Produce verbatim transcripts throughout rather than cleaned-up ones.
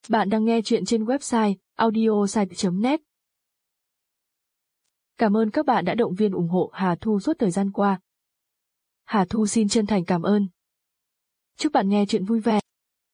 Bạn đang nghe chuyện trên website audiosite chấm net. Cảm ơn các bạn đã động viên ủng hộ Hà Thu suốt thời gian qua. Hà Thu xin chân thành cảm ơn. Chúc bạn nghe chuyện vui vẻ.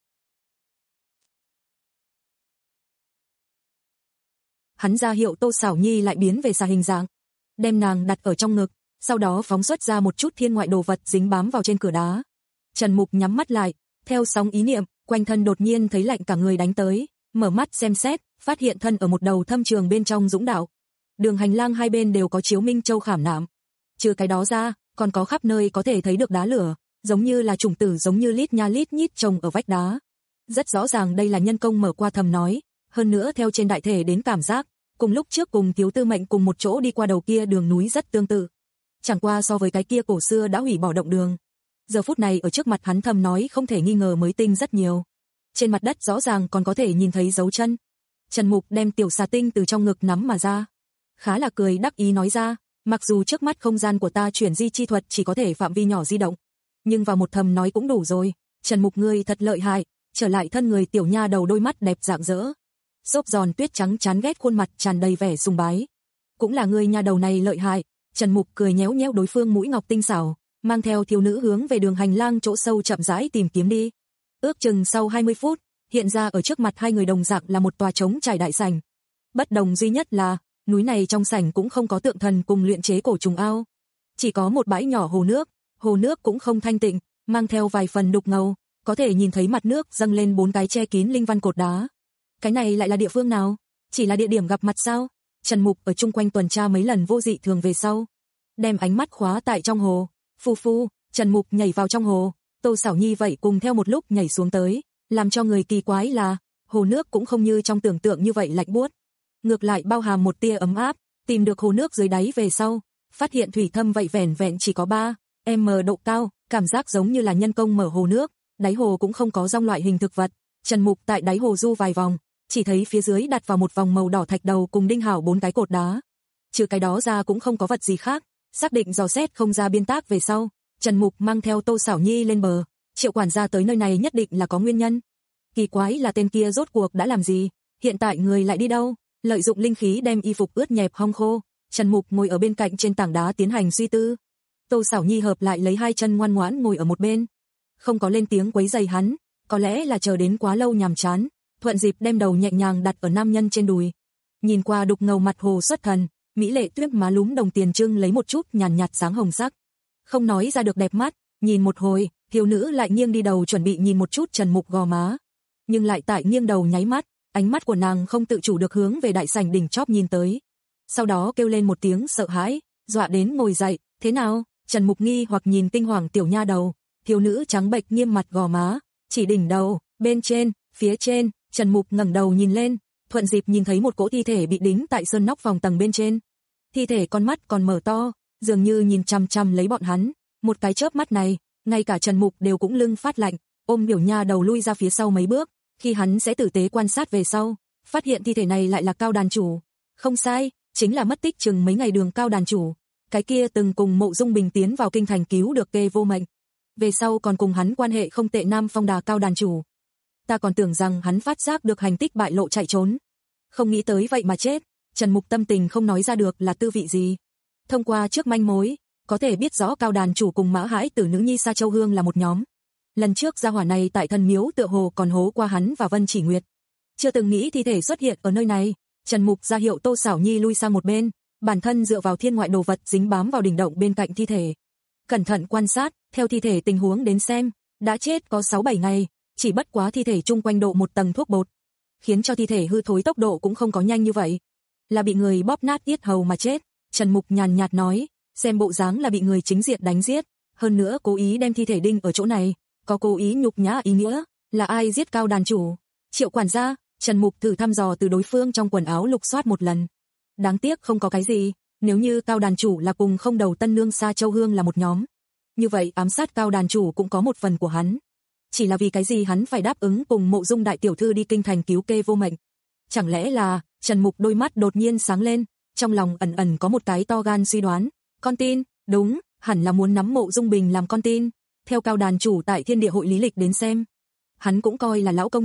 Hắn ra hiệu Tô Sảo Nhi lại biến về xà hình dạng, đem nàng đặt ở trong ngực, sau đó phóng xuất ra một chút thiên ngoại đồ vật dính bám vào trên cửa đá. Trần Mục nhắm mắt lại, theo sóng ý niệm, quanh thân đột nhiên thấy lạnh cả người đánh tới, mở mắt xem xét, phát hiện thân ở một đầu thâm trường bên trong dũng đạo. Đường hành lang hai bên đều có chiếu minh châu khảm nạm. Trừ cái đó ra, còn có khắp nơi có thể thấy được đá lửa, giống như là chủng tử giống như lít nha lít nhít trồng ở vách đá. Rất rõ ràng đây là nhân công mở qua thầm nói, hơn nữa theo trên đại thể đến cảm giác, cùng lúc trước cùng Thiếu Tư Mệnh cùng một chỗ đi qua đầu kia đường núi rất tương tự. Chẳng qua so với cái kia cổ xưa đã hủy bỏ động đường. Giờ phút này ở trước mặt hắn thầm nói không thể nghi ngờ mới tinh rất nhiều. Trên mặt đất rõ ràng còn có thể nhìn thấy dấu chân. Trần Mục đem tiểu xà tinh từ trong ngực nắm mà ra. Khá là cười đắc ý nói ra, mặc dù trước mắt không gian của ta chuyển di chi thuật chỉ có thể phạm vi nhỏ di động, nhưng vào một thầm nói cũng đủ rồi. Trần Mục ngươi thật lợi hại, trở lại thân người tiểu nha đầu đôi mắt đẹp rạng rỡ. Xốp giòn tuyết trắng chán ghét khuôn mặt tràn đầy vẻ sùng bái. Cũng là ngươi nha đầu này lợi hại. Trần Mục cười nhéo nhéo đối phương mũi ngọc tinh xảo, mang theo thiếu nữ hướng về đường hành lang chỗ sâu chậm rãi tìm kiếm đi. Ước chừng sau hai mươi phút, hiện ra ở trước mặt hai người đồng dạng là một tòa trống trải đại sảnh. Bất đồng duy nhất là, núi này trong sảnh cũng không có tượng thần cùng luyện chế cổ trùng ao. Chỉ có một bãi nhỏ hồ nước, hồ nước cũng không thanh tịnh, mang theo vài phần đục ngầu, có thể nhìn thấy mặt nước dâng lên bốn cái che kín linh văn cột đá. Cái này lại là địa phương nào? Chỉ là địa điểm gặp mặt sao? Trần Mục ở chung quanh tuần tra mấy lần vô dị thường về sau, đem ánh mắt khóa tại trong hồ. Phu phu, Trần Mục nhảy vào trong hồ, Tô Sảo Nhi vậy cùng theo một lúc nhảy xuống tới, làm cho người kỳ quái là, hồ nước cũng không như trong tưởng tượng như vậy lạnh buốt, ngược lại bao hàm một tia ấm áp. Tìm được hồ nước dưới đáy về sau, phát hiện thủy thâm vậy vẻn vẹn chỉ có ba mét độ cao, cảm giác giống như là nhân công mở hồ nước, đáy hồ cũng không có rong loại hình thực vật. Trần Mục tại đáy hồ du vài vòng, chỉ thấy phía dưới đặt vào một vòng màu đỏ thạch đầu cùng đinh hảo bốn cái cột đá. Trừ cái đó ra cũng không có vật gì khác. Xác định dò xét không ra biên tác về sau, Trần Mục mang theo Tô Sảo Nhi lên bờ. Triệu quản gia tới nơi này nhất định là có nguyên nhân. Kỳ quái là tên kia rốt cuộc đã làm gì, hiện tại người lại đi đâu? Lợi dụng linh khí đem y phục ướt nhẹp hong khô, Trần Mục ngồi ở bên cạnh trên tảng đá tiến hành suy tư. Tô Sảo Nhi hợp lại lấy hai chân ngoan ngoãn ngồi ở một bên, không có lên tiếng quấy rầy hắn, có lẽ là chờ đến quá lâu nhàm chán, thuận dịp đem đầu nhẹ nhàng đặt ở nam nhân trên đùi. Nhìn qua đục ngầu mặt hồ xuất thần, mỹ lệ tuyết má lúm đồng tiền trưng lấy một chút nhàn nhạt sáng hồng sắc, không nói ra được đẹp mắt. Nhìn một hồi, thiếu nữ lại nghiêng đi đầu chuẩn bị nhìn một chút Trần Mục gò má, nhưng lại tại nghiêng đầu nháy mắt, ánh mắt của nàng không tự chủ được hướng về đại sảnh đỉnh chóp nhìn tới. Sau đó kêu lên một tiếng sợ hãi, dọa đến ngồi dậy. Thế nào? Trần Mục nghi hoặc nhìn kinh hoàng tiểu nha đầu. Thiếu nữ trắng bệch nghiêm mặt gò má, chỉ đỉnh đầu, bên trên, phía trên. Trần Mục ngẩng đầu nhìn lên, thuận dịp nhìn thấy một cỗ thi thể bị đính tại sơn nóc phòng tầng bên trên. Thi thể con mắt còn mở to, dường như nhìn chằm chằm lấy bọn hắn. Một cái chớp mắt này, ngay cả Trần Mục đều cũng lưng phát lạnh, ôm biểu nha đầu lui ra phía sau mấy bước. Khi hắn sẽ tử tế quan sát về sau, phát hiện thi thể này lại là Cao đàn chủ. Không sai, chính là mất tích chừng mấy ngày đường Cao đàn chủ. Cái kia từng cùng Mộ Dung Bình tiến vào kinh thành cứu được Kê Vô Mệnh, về sau còn cùng hắn quan hệ không tệ Nam Phong Đà Cao đàn chủ. Ta còn tưởng rằng hắn phát giác được hành tích bại lộ chạy trốn, không nghĩ tới vậy mà chết. Trần Mục tâm tình không nói ra được là tư vị gì. Thông qua trước manh mối, có thể biết rõ Cao đàn chủ cùng Mã Hãi Tử nữ nhi Sa Châu Hương là một nhóm. Lần trước gia hỏa này tại thần miếu tựa hồ còn hố qua hắn và Vân Chỉ Nguyệt. Chưa từng nghĩ thi thể xuất hiện ở nơi này. Trần Mục ra hiệu Tô Sảo Nhi lui sang một bên, bản thân dựa vào thiên ngoại đồ vật dính bám vào đỉnh động bên cạnh thi thể, cẩn thận quan sát. Theo thi thể tình huống đến xem, đã chết có sáu bảy ngày, chỉ bất quá thi thể chung quanh độ một tầng thuốc bột, khiến cho thi thể hư thối tốc độ cũng không có nhanh như vậy. Là bị người bóp nát yết hầu mà chết. Trần Mục nhàn nhạt nói, xem bộ dáng là bị người chính diện đánh giết, hơn nữa cố ý đem thi thể đinh ở chỗ này, có cố ý nhục nhã ý nghĩa. Là ai giết Cao đàn chủ? Triệu quản gia. Trần Mục thử thăm dò từ đối phương trong quần áo lục soát một lần. Đáng tiếc không có cái gì. Nếu như Cao đàn chủ là cùng không đầu tân nương Sa Châu Hương là một nhóm, như vậy ám sát Cao đàn chủ cũng có một phần của hắn. Chỉ là vì cái gì hắn phải đáp ứng cùng Mộ Dung đại tiểu thư đi kinh thành cứu Kê Vô Mệnh? Chẳng lẽ là... Trần Mục đôi mắt đột nhiên sáng lên, trong lòng ẩn ẩn có một cái to gan suy đoán. Con tin, đúng, hẳn là muốn nắm Mộ Dung Bình làm con tin. Theo Cao đàn chủ tại Thiên Địa hội lý lịch đến xem, hắn cũng coi là lão công nhân,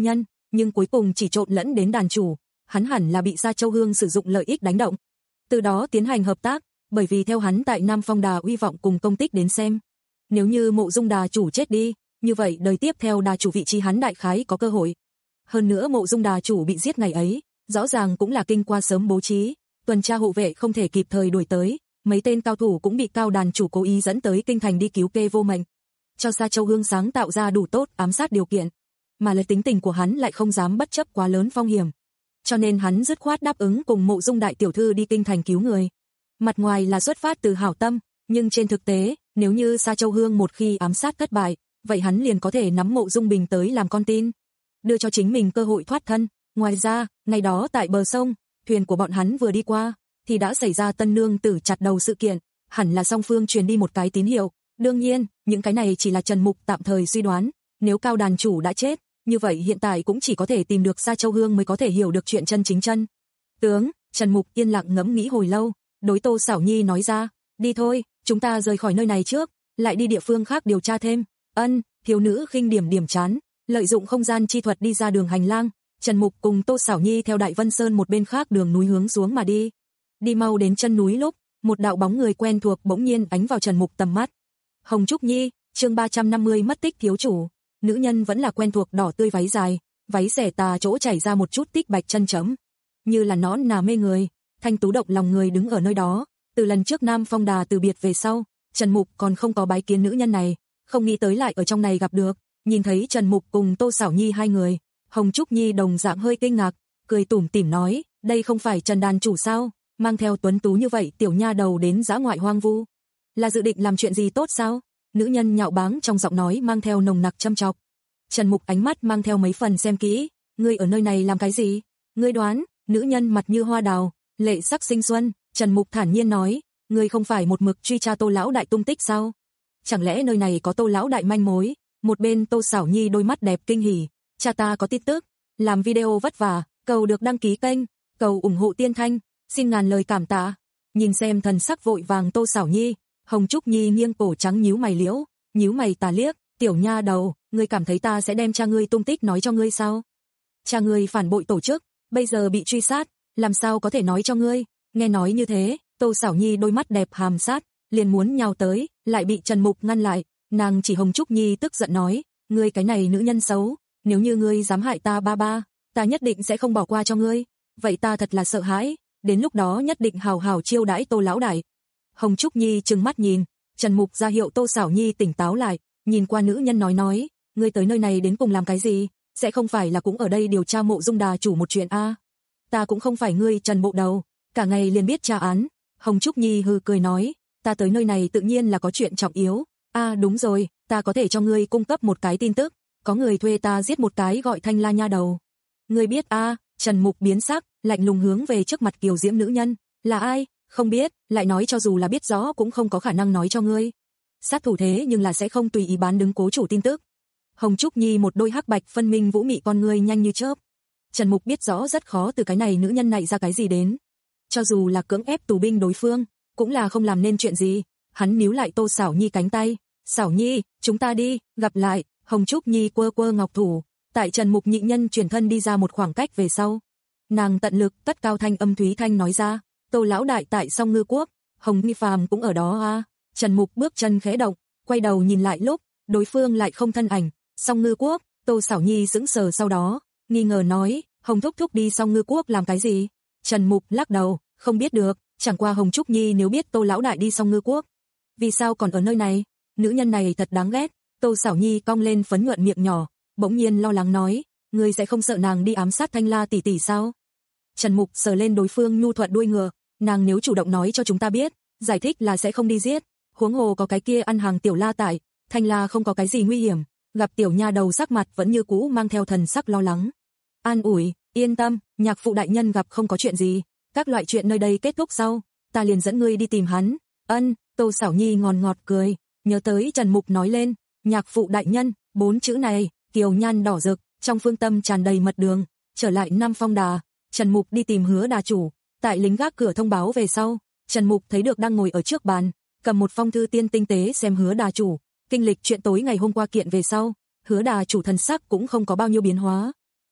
nhưng cuối cùng chỉ trộn lẫn đến đàn chủ, hắn hẳn là bị Sa Châu Hương sử dụng lợi ích đánh động. Từ đó tiến hành hợp tác, bởi vì theo hắn tại Nam Phong Đà uy vọng cùng công tích đến xem. Nếu như Mộ Dung Đà chủ chết đi, như vậy đời tiếp theo đà chủ vị trí hắn đại khái có cơ hội. Hơn nữa Mộ Dung Đà chủ bị giết ngày ấy, rõ ràng cũng là kinh qua sớm bố trí, tuần tra hộ vệ không thể kịp thời đuổi tới, mấy tên cao thủ cũng bị cao đàn chủ cố ý dẫn tới kinh thành đi cứu kê vô mệnh. Cho Sa Châu Hương sáng tạo ra đủ tốt ám sát điều kiện, mà lấy tính tình của hắn lại không dám bất chấp quá lớn phong hiểm. Cho nên hắn dứt khoát đáp ứng cùng Mộ Dung đại tiểu thư đi kinh thành cứu người. Mặt ngoài là xuất phát từ hảo tâm, nhưng trên thực tế, nếu như Sa Châu Hương một khi ám sát thất bại, vậy hắn liền có thể nắm Mộ Dung Bình tới làm con tin, đưa cho chính mình cơ hội thoát thân. Ngoài ra, ngày đó tại bờ sông, thuyền của bọn hắn vừa đi qua, thì đã xảy ra tân nương tử chặt đầu sự kiện, hẳn là song phương truyền đi một cái tín hiệu. Đương nhiên, những cái này chỉ là Trần Mục tạm thời suy đoán, nếu cao đàn chủ đã chết, như vậy hiện tại cũng chỉ có thể tìm được Sa Châu Hương mới có thể hiểu được chuyện chân chính chân. Tướng, Trần Mục yên lặng ngẫm nghĩ hồi lâu, đối Tô Sảo Nhi nói ra, đi thôi, chúng ta rời khỏi nơi này trước, lại đi địa phương khác điều tra thêm. Ân, thiếu nữ khinh điểm điểm chán, lợi dụng không gian chi thuật đi ra đường hành lang, Trần Mục cùng Tô Sảo Nhi theo Đại Vân Sơn một bên khác đường núi hướng xuống mà đi. Đi mau đến chân núi lúc, một đạo bóng người quen thuộc bỗng nhiên ánh vào Trần Mục tầm mắt. Hồng Trúc Nhi, chương ba trăm năm mươi mất tích thiếu chủ. Nữ nhân vẫn là quen thuộc đỏ tươi váy dài, váy xẻ tà chỗ chảy ra một chút tích bạch chân chấm, như là nõn nà mê người, thanh tú động lòng người đứng ở nơi đó. Từ lần trước Nam Phong Đà từ biệt về sau, Trần Mục còn không có bái kiến nữ nhân này, không nghĩ tới lại ở trong này gặp được. Nhìn thấy Trần Mục cùng Tô Sảo Nhi hai người, Hồng Trúc Nhi đồng dạng hơi kinh ngạc, cười tủm tỉm nói, đây không phải Trần đàn chủ sao, mang theo tuấn tú như vậy tiểu nha đầu đến dã ngoại hoang vu, là dự định làm chuyện gì tốt sao? Nữ nhân nhạo báng trong giọng nói mang theo nồng nặc châm chọc. Trần Mục ánh mắt mang theo mấy phần xem kỹ, ngươi ở nơi này làm cái gì? Ngươi đoán? Nữ nhân mặt như hoa đào, lệ sắc sinh xuân. Trần Mục thản nhiên nói, ngươi không phải một mực truy tra Tô lão đại tung tích sao? Chẳng lẽ nơi này có Tô lão đại manh mối? Một bên Tô Sảo Nhi đôi mắt đẹp kinh hỉ, cha ta có tin tức, làm video vất vả, cầu được đăng ký kênh, cầu ủng hộ Tiên Thanh, xin ngàn lời cảm tạ. Nhìn xem thần sắc vội vàng Tô Sảo Nhi, Hồng Trúc Nhi nghiêng cổ trắng nhíu mày liễu, nhíu mày tà liếc, tiểu nha đầu, ngươi cảm thấy ta sẽ đem cha ngươi tung tích nói cho ngươi sao? Cha ngươi phản bội tổ chức, bây giờ bị truy sát, làm sao có thể nói cho ngươi? Nghe nói như thế, Tô Sảo Nhi đôi mắt đẹp hàm sát, liền muốn nhào tới, lại bị Trần Mục ngăn lại. Nàng chỉ Hồng Trúc Nhi tức giận nói, ngươi cái này nữ nhân xấu, nếu như ngươi dám hại ta ba ba, ta nhất định sẽ không bỏ qua cho ngươi. Vậy ta thật là sợ hãi, đến lúc đó nhất định hào hào chiêu đãi Tô lão đại. Hồng Trúc Nhi trừng mắt nhìn, Trần Mục ra hiệu Tô Sảo Nhi tỉnh táo lại, nhìn qua nữ nhân nói nói, ngươi tới nơi này đến cùng làm cái gì? Sẽ không phải là cũng ở đây điều tra Mộ Dung Đà chủ một chuyện a? À? Ta cũng không phải ngươi Trần Bộ đầu, cả ngày liền biết tra án. Hồng Trúc Nhi hừ cười nói, ta tới nơi này tự nhiên là có chuyện trọng yếu. A à, đúng rồi, ta có thể cho ngươi cung cấp một cái tin tức, có người thuê ta giết một cái gọi Thanh La nha đầu. Ngươi biết a? À? Trần Mục biến sắc, lạnh lùng hướng về trước mặt kiều diễm nữ nhân, là ai? Không biết, lại nói cho dù là biết rõ cũng không có khả năng nói cho ngươi. Sát thủ thế nhưng là sẽ không tùy ý bán đứng cố chủ tin tức. Hồng Trúc Nhi một đôi hắc bạch phân minh vũ mị con ngươi nhanh như chớp. Trần Mục biết rõ rất khó từ cái này nữ nhân này ra cái gì đến. Cho dù là cưỡng ép tù binh đối phương, cũng là không làm nên chuyện gì. Hắn níu lại Tô Sảo Nhi cánh tay, Sảo Nhi, chúng ta đi, gặp lại. Hồng Trúc Nhi quơ quơ ngọc thủ, tại Trần Mục nhị nhân chuyển thân đi ra một khoảng cách về sau. Nàng tận lực cất cao thanh âm thúy thanh nói ra, Tô lão đại tại Song Ngư Quốc, Hồng Nghi Phàm cũng ở đó a. À. Trần Mục bước chân khẽ động, quay đầu nhìn lại lúc, đối phương lại không thân ảnh. Song Ngư Quốc, Tô Sảo Nhi sững sờ sau đó, nghi ngờ nói, Hồng thúc thúc đi Song Ngư Quốc làm cái gì? Trần Mục lắc đầu, không biết được, chẳng qua Hồng Trúc Nhi nếu biết Tô lão đại đi Song Ngư Quốc, vì sao còn ở nơi này? Nữ nhân này thật đáng ghét. Tô Sảo Nhi cong lên phấn nhuận miệng nhỏ, bỗng nhiên lo lắng nói, ngươi sẽ không sợ nàng đi ám sát Thanh La tỷ tỷ sao? Trần Mục sờ lên đối phương nhu thuận đuôi ngựa, nàng nếu chủ động nói cho chúng ta biết, giải thích là sẽ không đi giết, huống hồ có cái kia ăn hàng tiểu La tại, Thanh La không có cái gì nguy hiểm. Gặp tiểu nha đầu sắc mặt vẫn như cũ mang theo thần sắc lo lắng. An ủi, yên tâm, nhạc phụ đại nhân gặp không có chuyện gì, các loại chuyện nơi đây kết thúc sau, ta liền dẫn ngươi đi tìm hắn. Ân, Tô Sảo Nhi ngòn ngọt cười, nhớ tới Trần Mục nói lên, nhạc phụ đại nhân, bốn chữ này, kiều nhan đỏ rực, trong phương tâm tràn đầy mật đường. Trở lại Nam Phong Đà, Trần Mục đi tìm Hứa Đà chủ, tại lính gác cửa thông báo về sau, Trần Mục thấy được đang ngồi ở trước bàn, cầm một phong thư tiên tinh tế xem Hứa Đà chủ, kinh lịch chuyện tối ngày hôm qua kiện về sau, Hứa Đà chủ thần sắc cũng không có bao nhiêu biến hóa.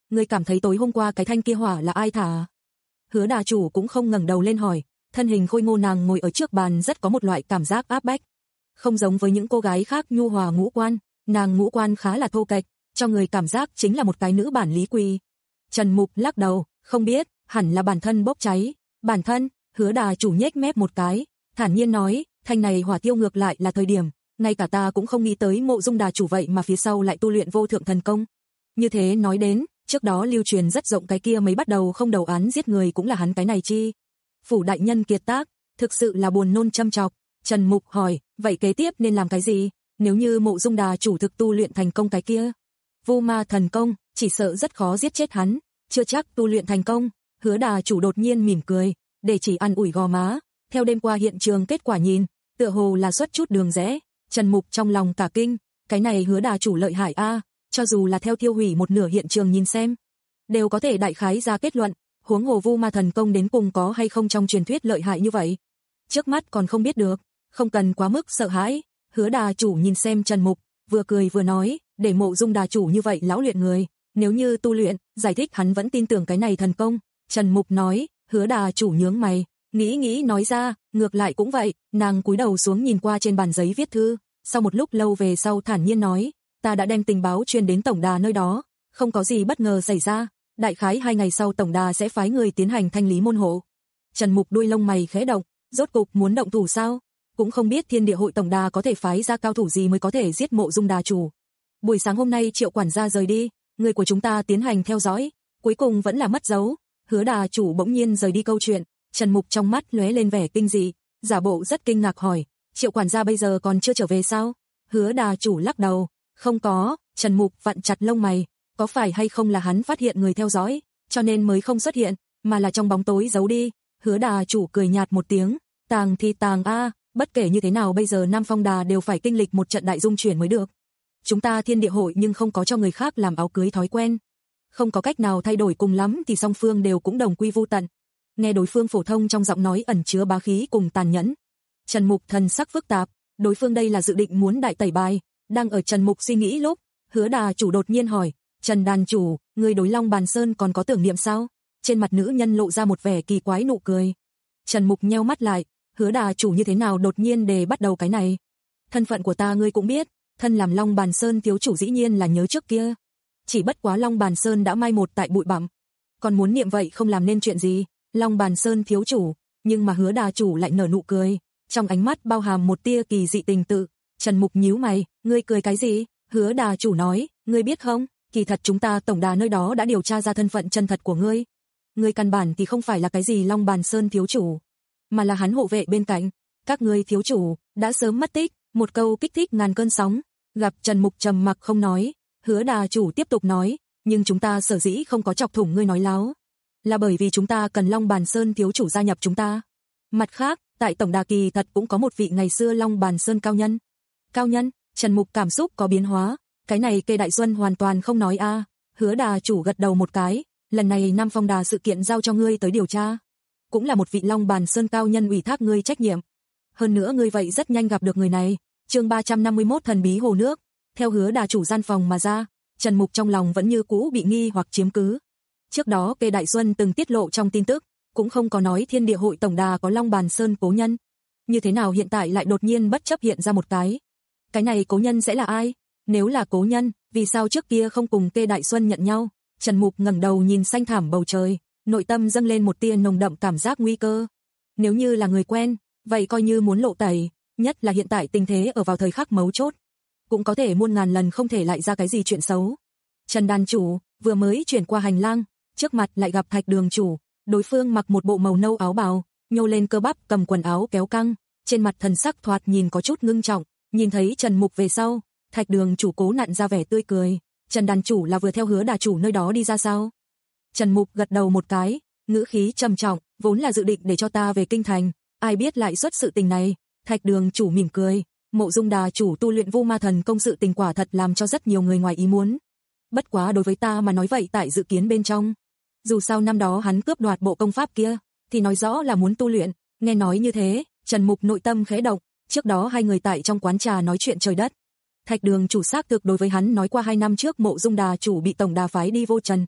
ngươi cảm thấy tối hôm qua cái thanh kia hỏa là ai thả? Hứa đà chủ cũng không ngẩng đầu lên hỏi, thân hình khôi ngô nàng ngồi ở trước bàn rất có một loại cảm giác áp bách. Không giống với những cô gái khác nhu hòa ngũ quan, nàng ngũ quan khá là thô kệch, cho người cảm giác chính là một cái nữ bản lý quỳ. Trần Mục lắc đầu, không biết, hẳn là bản thân bốc cháy. Bản thân, Hứa đà chủ nhếch mép một cái, thản nhiên nói, thanh này hỏa tiêu ngược lại là thời điểm, ngay cả ta cũng không nghĩ tới Mộ Dung đà chủ vậy mà phía sau lại tu luyện vô thượng thần công. Như thế nói đến, trước đó lưu truyền rất rộng cái kia mới bắt đầu không đầu án giết người cũng là hắn cái này chi. Phủ đại nhân kiệt tác, thực sự là buồn nôn châm chọc. Trần Mục hỏi, vậy kế tiếp nên làm cái gì? Nếu như Mộ Dung đà chủ thực tu luyện thành công cái kia, Vu Ma thần công, chỉ sợ rất khó giết chết hắn, chưa chắc tu luyện thành công. Hứa đà chủ đột nhiên mỉm cười, để chỉ ăn ủi gò má, theo đêm qua hiện trường kết quả nhìn, tựa hồ là xuất chút đường rẽ. Trần Mục trong lòng cả kinh, cái này Hứa đà chủ lợi hại a, cho dù là theo tiêu hủy một nửa hiện trường nhìn xem, đều có thể đại khái ra kết luận, huống hồ Vu Ma thần công đến cùng có hay không trong truyền thuyết lợi hại như vậy. Trước mắt còn không biết được, không cần quá mức sợ hãi. Hứa đà chủ nhìn xem Trần Mục, vừa cười vừa nói, để Mộ Dung đà chủ như vậy lão luyện người, nếu như tu luyện, giải thích hắn vẫn tin tưởng cái này thần công. Trần Mục nói, Hứa đà chủ nhướng mày, nghĩ nghĩ nói ra, ngược lại cũng vậy. Nàng cúi đầu xuống nhìn qua trên bàn giấy viết thư, sau một lúc lâu về sau thản nhiên nói, ta đã đem tình báo truyền đến tổng đà nơi đó, không có gì bất ngờ xảy ra, đại khái hai ngày sau tổng đà sẽ phái người tiến hành thanh lý môn hộ. Trần Mục đuôi lông mày khẽ động, rốt cục muốn động thủ sao? Cũng không biết Thiên Địa hội tổng đà có thể phái ra cao thủ gì mới có thể giết Mộ Dung đà chủ. Buổi sáng hôm nay Triệu quản gia rời đi, người của chúng ta tiến hành theo dõi, cuối cùng vẫn là mất dấu. Hứa đà chủ bỗng nhiên rời đi câu chuyện, Trần Mục trong mắt lóe lên vẻ kinh dị, giả bộ rất kinh ngạc hỏi, Triệu quản gia bây giờ còn chưa trở về sao? Hứa đà chủ lắc đầu, không có. Trần Mục vặn chặt lông mày, có phải hay không là hắn phát hiện người theo dõi, cho nên mới không xuất hiện, mà là trong bóng tối giấu đi? Hứa đà chủ cười nhạt một tiếng, tàng thì tàng a, bất kể như thế nào bây giờ Nam Phong Đà đều phải kinh lịch một trận đại dung chuyển mới được. Chúng ta Thiên Địa hội nhưng không có cho người khác làm áo cưới thói quen, không có cách nào thay đổi, cùng lắm thì song phương đều cũng đồng quy vu tận. Nghe đối phương phổ thông trong giọng nói ẩn chứa bá khí cùng tàn nhẫn, Trần Mục thần sắc phức tạp, đối phương đây là dự định muốn đại tẩy bài. Đang ở Trần Mục suy nghĩ lúc, Hứa đà chủ đột nhiên hỏi, Trần đàn chủ, người đối Long Bàn Sơn còn có tưởng niệm sao? Trên mặt nữ nhân lộ ra một vẻ kỳ quái nụ cười. Trần Mục nheo mắt lại, Hứa đà chủ như thế nào đột nhiên đề bắt đầu cái này? Thân phận của ta ngươi cũng biết, thân làm Long Bàn Sơn thiếu chủ dĩ nhiên là nhớ trước kia. Chỉ bất quá Long Bàn Sơn đã mai một tại bụi bặm, còn muốn niệm vậy không làm nên chuyện gì. Long Bàn Sơn thiếu chủ, nhưng mà Hứa đà chủ lại nở nụ cười, trong ánh mắt bao hàm một tia kỳ dị tình tự. Trần Mục nhíu mày, ngươi cười cái gì? Hứa đà chủ nói, ngươi biết không, kỳ thật chúng ta tổng đà nơi đó đã điều tra ra thân phận chân thật của ngươi. Ngươi căn bản thì không phải là cái gì Long Bàn Sơn thiếu chủ, mà là hắn hộ vệ bên cạnh. Các ngươi thiếu chủ đã sớm mất tích. Một câu kích thích ngàn cơn sóng. Gặp Trần Mục trầm mặc không nói, Hứa đà chủ tiếp tục nói, nhưng chúng ta sở dĩ không có chọc thủng ngươi nói láo, là bởi vì chúng ta cần Long Bàn Sơn thiếu chủ gia nhập chúng ta. Mặt khác, tại tổng đà kỳ thật cũng có một vị ngày xưa Long Bàn Sơn cao nhân. Cao nhân? Trần Mục cảm xúc có biến hóa, cái này Kê Đại Xuân hoàn toàn không nói a. Hứa đà chủ gật đầu một cái, lần này Nam Phong Đà sự kiện giao cho ngươi tới điều tra, cũng là một vị Long Bàn Sơn cao nhân ủy thác ngươi trách nhiệm. Hơn nữa ngươi vậy rất nhanh gặp được người này. Chương ba trăm năm mươi mốt thần bí hồ nước. Theo Hứa đà chủ gian phòng mà ra, Trần Mục trong lòng vẫn như cũ bị nghi hoặc chiếm cứ. Trước đó Kê Đại Xuân từng tiết lộ trong tin tức, cũng không có nói Thiên Địa hội tổng đà có Long Bàn Sơn cố nhân. Như thế nào hiện tại lại đột nhiên bất chấp hiện ra một cái? Cái này cố nhân sẽ là ai? Nếu là cố nhân, vì sao trước kia không cùng Kê Đại Xuân nhận nhau? Trần Mục ngẩng đầu nhìn xanh thẳm bầu trời, nội tâm dâng lên một tia nồng đậm cảm giác nguy cơ. Nếu như là người quen, vậy coi như muốn lộ tẩy, nhất là hiện tại tình thế ở vào thời khắc mấu chốt, cũng có thể muôn ngàn lần không thể lại ra cái gì chuyện xấu. Trần đàn chủ vừa mới chuyển qua hành lang, trước mặt lại gặp Thạch đường chủ, đối phương mặc một bộ màu nâu áo bào, nhô lên cơ bắp, cầm quần áo kéo căng, trên mặt thần sắc thoạt nhìn có chút ngưng trọng. Nhìn thấy Trần Mục về sau, Thạch đường chủ cố nặn ra vẻ tươi cười. Trần đàn chủ là vừa theo Hứa đà chủ nơi đó đi ra sao? Trần Mục gật đầu một cái, ngữ khí trầm trọng, vốn là dự định để cho ta về kinh thành, ai biết lại xuất sự tình này. Thạch đường chủ mỉm cười, Mộ Dung đà chủ tu luyện Vu Ma thần công sự tình quả thật làm cho rất nhiều người ngoài ý muốn. Bất quá đối với ta mà nói vậy tại dự kiến bên trong. Dù sao năm đó hắn cướp đoạt bộ công pháp kia, thì nói rõ là muốn tu luyện. Nghe nói như thế, Trần Mục nội tâm khẽ động, trước đó hai người tại trong quán trà nói chuyện trời đất. Thạch đường chủ xác thực đối với hắn nói qua hai năm trước Mộ Dung đà chủ bị tổng đà phái đi vô trần.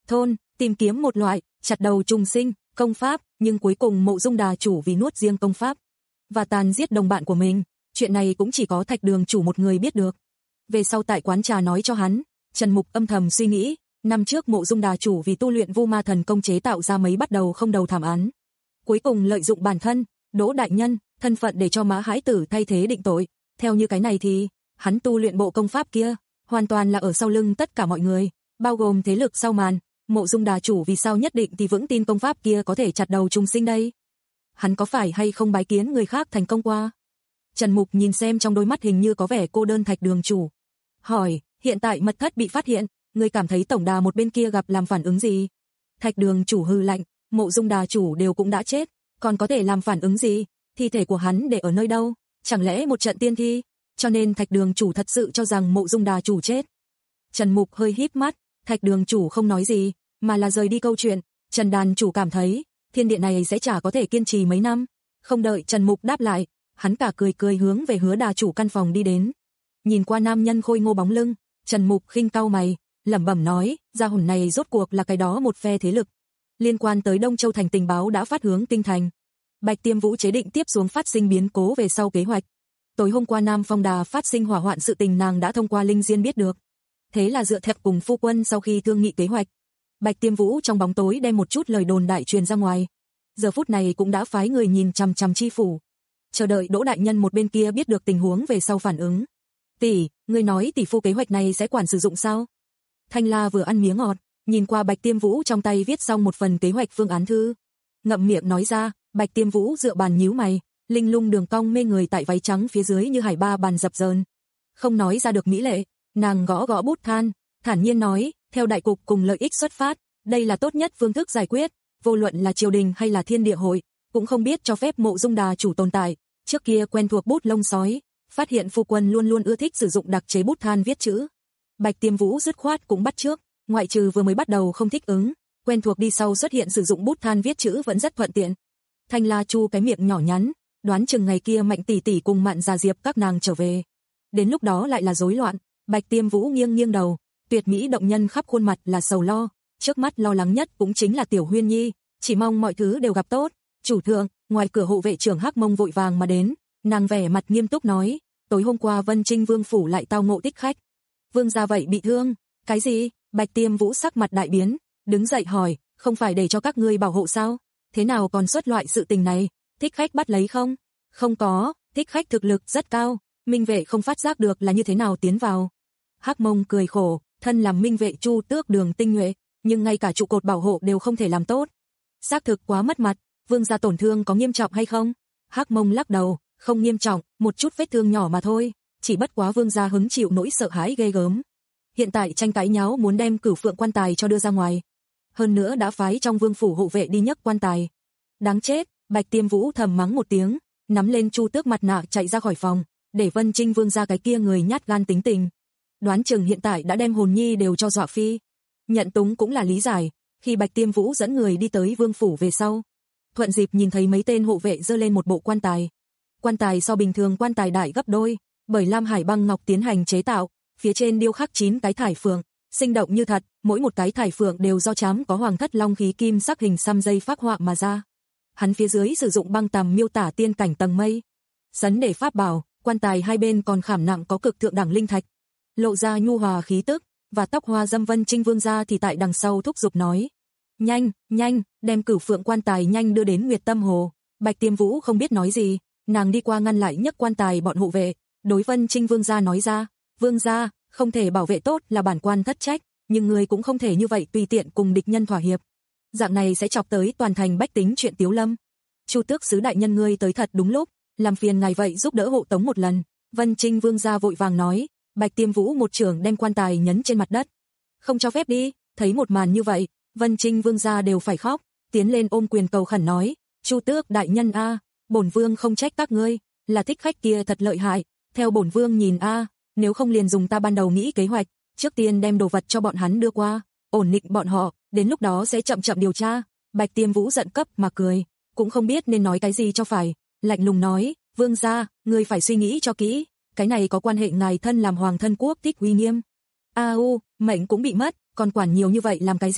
thôn, tìm kiếm một loại chặt đầu trùng sinh công pháp, nhưng cuối cùng Mộ Dung Đà chủ vì nuốt riêng công pháp và tàn giết đồng bạn của mình, chuyện này cũng chỉ có Thạch Đường chủ một người biết được. Về sau tại quán trà nói cho hắn, Trần Mục âm thầm suy nghĩ, năm trước Mộ Dung Đà chủ vì tu luyện Vu Ma Thần công chế tạo ra mấy bắt đầu không đầu thảm án, cuối cùng lợi dụng bản thân, Đỗ đại nhân, thân phận để cho Mã Hãi Tử thay thế định tội. Theo như cái này thì, hắn tu luyện bộ công pháp kia, hoàn toàn là ở sau lưng tất cả mọi người, bao gồm thế lực sau màn. Mộ Dung Đà chủ vì sao nhất định thì vững tin công pháp kia có thể chặt đầu trùng sinh đây? Hắn có phải hay không bái kiến người khác thành công qua? Trần Mục nhìn xem trong đôi mắt hình như có vẻ cô đơn Thạch Đường chủ. Hỏi, hiện tại mật thất bị phát hiện, người cảm thấy tổng đà một bên kia gặp làm phản ứng gì? Thạch Đường chủ hừ lạnh, Mộ Dung Đà chủ đều cũng đã chết, còn có thể làm phản ứng gì? Thi thể của hắn để ở nơi đâu? Chẳng lẽ một trận tiên thi? Cho nên Thạch Đường chủ thật sự cho rằng Mộ Dung Đà chủ chết. Trần Mục hơi híp mắt, Thạch Đường chủ không nói gì, mà là rời đi câu chuyện. Trần đàn chủ cảm thấy, thiên điện này sẽ chả có thể kiên trì mấy năm. Không đợi Trần Mục đáp lại, hắn cả cười cười hướng về Hứa đà chủ căn phòng đi đến. Nhìn qua nam nhân khôi ngô bóng lưng, Trần Mục khinh cau mày, lẩm bẩm nói, gia hồn này rốt cuộc là cái đó một phe thế lực. Liên quan tới Đông Châu thành tình báo đã phát hướng kinh thành. Bạch Tiêm Vũ chế định tiếp xuống phát sinh biến cố về sau kế hoạch. Tối hôm qua Nam Phong Đà phát sinh hỏa hoạn sự tình nàng đã thông qua Linh Diên biết được. Thế là dựa theo cùng phu quân sau khi thương nghị kế hoạch, Bạch Tiêm Vũ trong bóng tối đem một chút lời đồn đại truyền ra ngoài. Giờ phút này cũng đã phái người nhìn chằm chằm chi phủ, chờ đợi Đỗ đại nhân một bên kia biết được tình huống về sau phản ứng. Tỷ, ngươi nói tỷ phu kế hoạch này sẽ quản sử dụng sao? Thanh La vừa ăn miếng ngọt, nhìn qua Bạch Tiêm Vũ trong tay viết xong một phần kế hoạch phương án thư, ngậm miệng nói ra. Bạch Tiêm Vũ dựa bàn nhíu mày, linh lung đường cong mê người tại váy trắng phía dưới như hải ba bàn dập dờn, không nói ra được mỹ lệ. Nàng gõ gõ bút than, thản nhiên nói, theo đại cục cùng lợi ích xuất phát, đây là tốt nhất phương thức giải quyết, vô luận là triều đình hay là thiên địa hội, cũng không biết cho phép Mộ Dung Đà chủ tồn tại. Trước kia quen thuộc bút lông sói, phát hiện phu quân luôn luôn ưa thích sử dụng đặc chế bút than viết chữ. Bạch Tiêm Vũ dứt khoát cũng bắt trước, ngoại trừ vừa mới bắt đầu không thích ứng, quen thuộc đi sau xuất hiện sử dụng bút than viết chữ vẫn rất thuận tiện. Thanh La chu cái miệng nhỏ nhắn, đoán chừng ngày kia Mạnh tỷ tỷ cùng Mạn Già Diệp các nàng trở về, đến lúc đó lại là rối loạn. Bạch Tiêm Vũ nghiêng nghiêng đầu, tuyệt mỹ động nhân khắp khuôn mặt là sầu lo, trước mắt lo lắng nhất cũng chính là Tiểu Huyên Nhi, chỉ mong mọi thứ đều gặp tốt. Chủ thượng, ngoài cửa hộ vệ trưởng Hắc Mông vội vàng mà đến, nàng vẻ mặt nghiêm túc nói, tối hôm qua Vân Trinh Vương phủ lại tao ngộ thích khách. Vương gia vậy bị thương? Cái gì? Bạch Tiêm Vũ sắc mặt đại biến, đứng dậy hỏi, không phải để cho các ngươi bảo hộ sao? Thế nào còn xuất loại sự tình này? Thích khách bắt lấy không? Không có, thích khách thực lực rất cao, minh vệ không phát giác được là như thế nào tiến vào. Hắc Mông cười khổ, thân làm minh vệ Chu Tước Đường tinh nhuệ, nhưng ngay cả trụ cột bảo hộ đều không thể làm tốt. Xác thực quá mất mặt, vương gia tổn thương có nghiêm trọng hay không? Hắc Mông lắc đầu, không nghiêm trọng, một chút vết thương nhỏ mà thôi, chỉ bất quá vương gia hứng chịu nỗi sợ hãi ghê gớm. Hiện tại tranh cãi nháo muốn đem Cửu Phượng quan tài cho đưa ra ngoài. Hơn nữa đã phái trong vương phủ hộ vệ đi nhấc quan tài. Đáng chết, Bạch Tiêm Vũ thầm mắng một tiếng, nắm lên Chu Tước mặt nạ chạy ra khỏi phòng, để Vân Trinh Vương gia cái kia người nhát gan tính tình. Đoán chừng hiện tại đã đem hồn nhi đều cho dọa phi. Nhận túng cũng là lý giải, khi Bạch Tiêm Vũ dẫn người đi tới vương phủ về sau, thuận dịp nhìn thấy mấy tên hộ vệ giơ lên một bộ quan tài. Quan tài so bình thường quan tài đại gấp đôi, bởi Lam Hải băng ngọc tiến hành chế tạo, phía trên điêu khắc chín cái thải phượng, sinh động như thật, mỗi một cái thải phượng đều do chám có hoàng thất long khí kim sắc hình xăm dây phác họa mà ra. Hắn phía dưới sử dụng băng tằm miêu tả tiên cảnh tầng mây. Sấn để pháp bảo, quan tài hai bên còn khảm nặng có cực thượng đẳng linh thạch, lộ ra nhu hòa khí tức, và tóc hoa dâm Vân Trinh Vương gia thì tại đằng sau thúc giục nói: "Nhanh, nhanh, đem Cửu Phượng quan tài nhanh đưa đến Nguyệt Tâm Hồ." Bạch Tiêm Vũ không biết nói gì, nàng đi qua ngăn lại nhấc quan tài bọn hộ vệ, đối Vân Trinh Vương gia nói ra: "Vương gia, không thể bảo vệ tốt là bản quan thất trách, nhưng người cũng không thể như vậy tùy tiện cùng địch nhân thỏa hiệp. Dạng này sẽ chọc tới toàn thành bách tính chuyện Tiếu Lâm. Chu Tước sứ đại nhân ngươi tới thật đúng lúc, làm phiền ngài vậy giúp đỡ hộ tống một lần." Vân Trinh Vương gia vội vàng nói. Bạch Tiêm Vũ một chưởng đem quan tài nhấn trên mặt đất. "Không cho phép đi." Thấy một màn như vậy, Vân Trinh Vương gia đều phải khóc, tiến lên ôm quyền cầu khẩn nói: "Chu Tước đại nhân a, bổn vương không trách các ngươi, là thích khách kia thật lợi hại, theo bổn vương nhìn a, nếu không liền dùng ta ban đầu nghĩ kế hoạch, trước tiên đem đồ vật cho bọn hắn đưa qua, ổn định bọn họ, đến lúc đó sẽ chậm chậm điều tra." Bạch Tiêm Vũ giận cấp mà cười, cũng không biết nên nói cái gì cho phải, lạnh lùng nói: "Vương gia, ngươi phải suy nghĩ cho kỹ, cái này có quan hệ ngài thân làm hoàng thân quốc thích uy nghiêm. A u, mệnh cũng bị mất, còn quản nhiều như vậy làm cái gì?"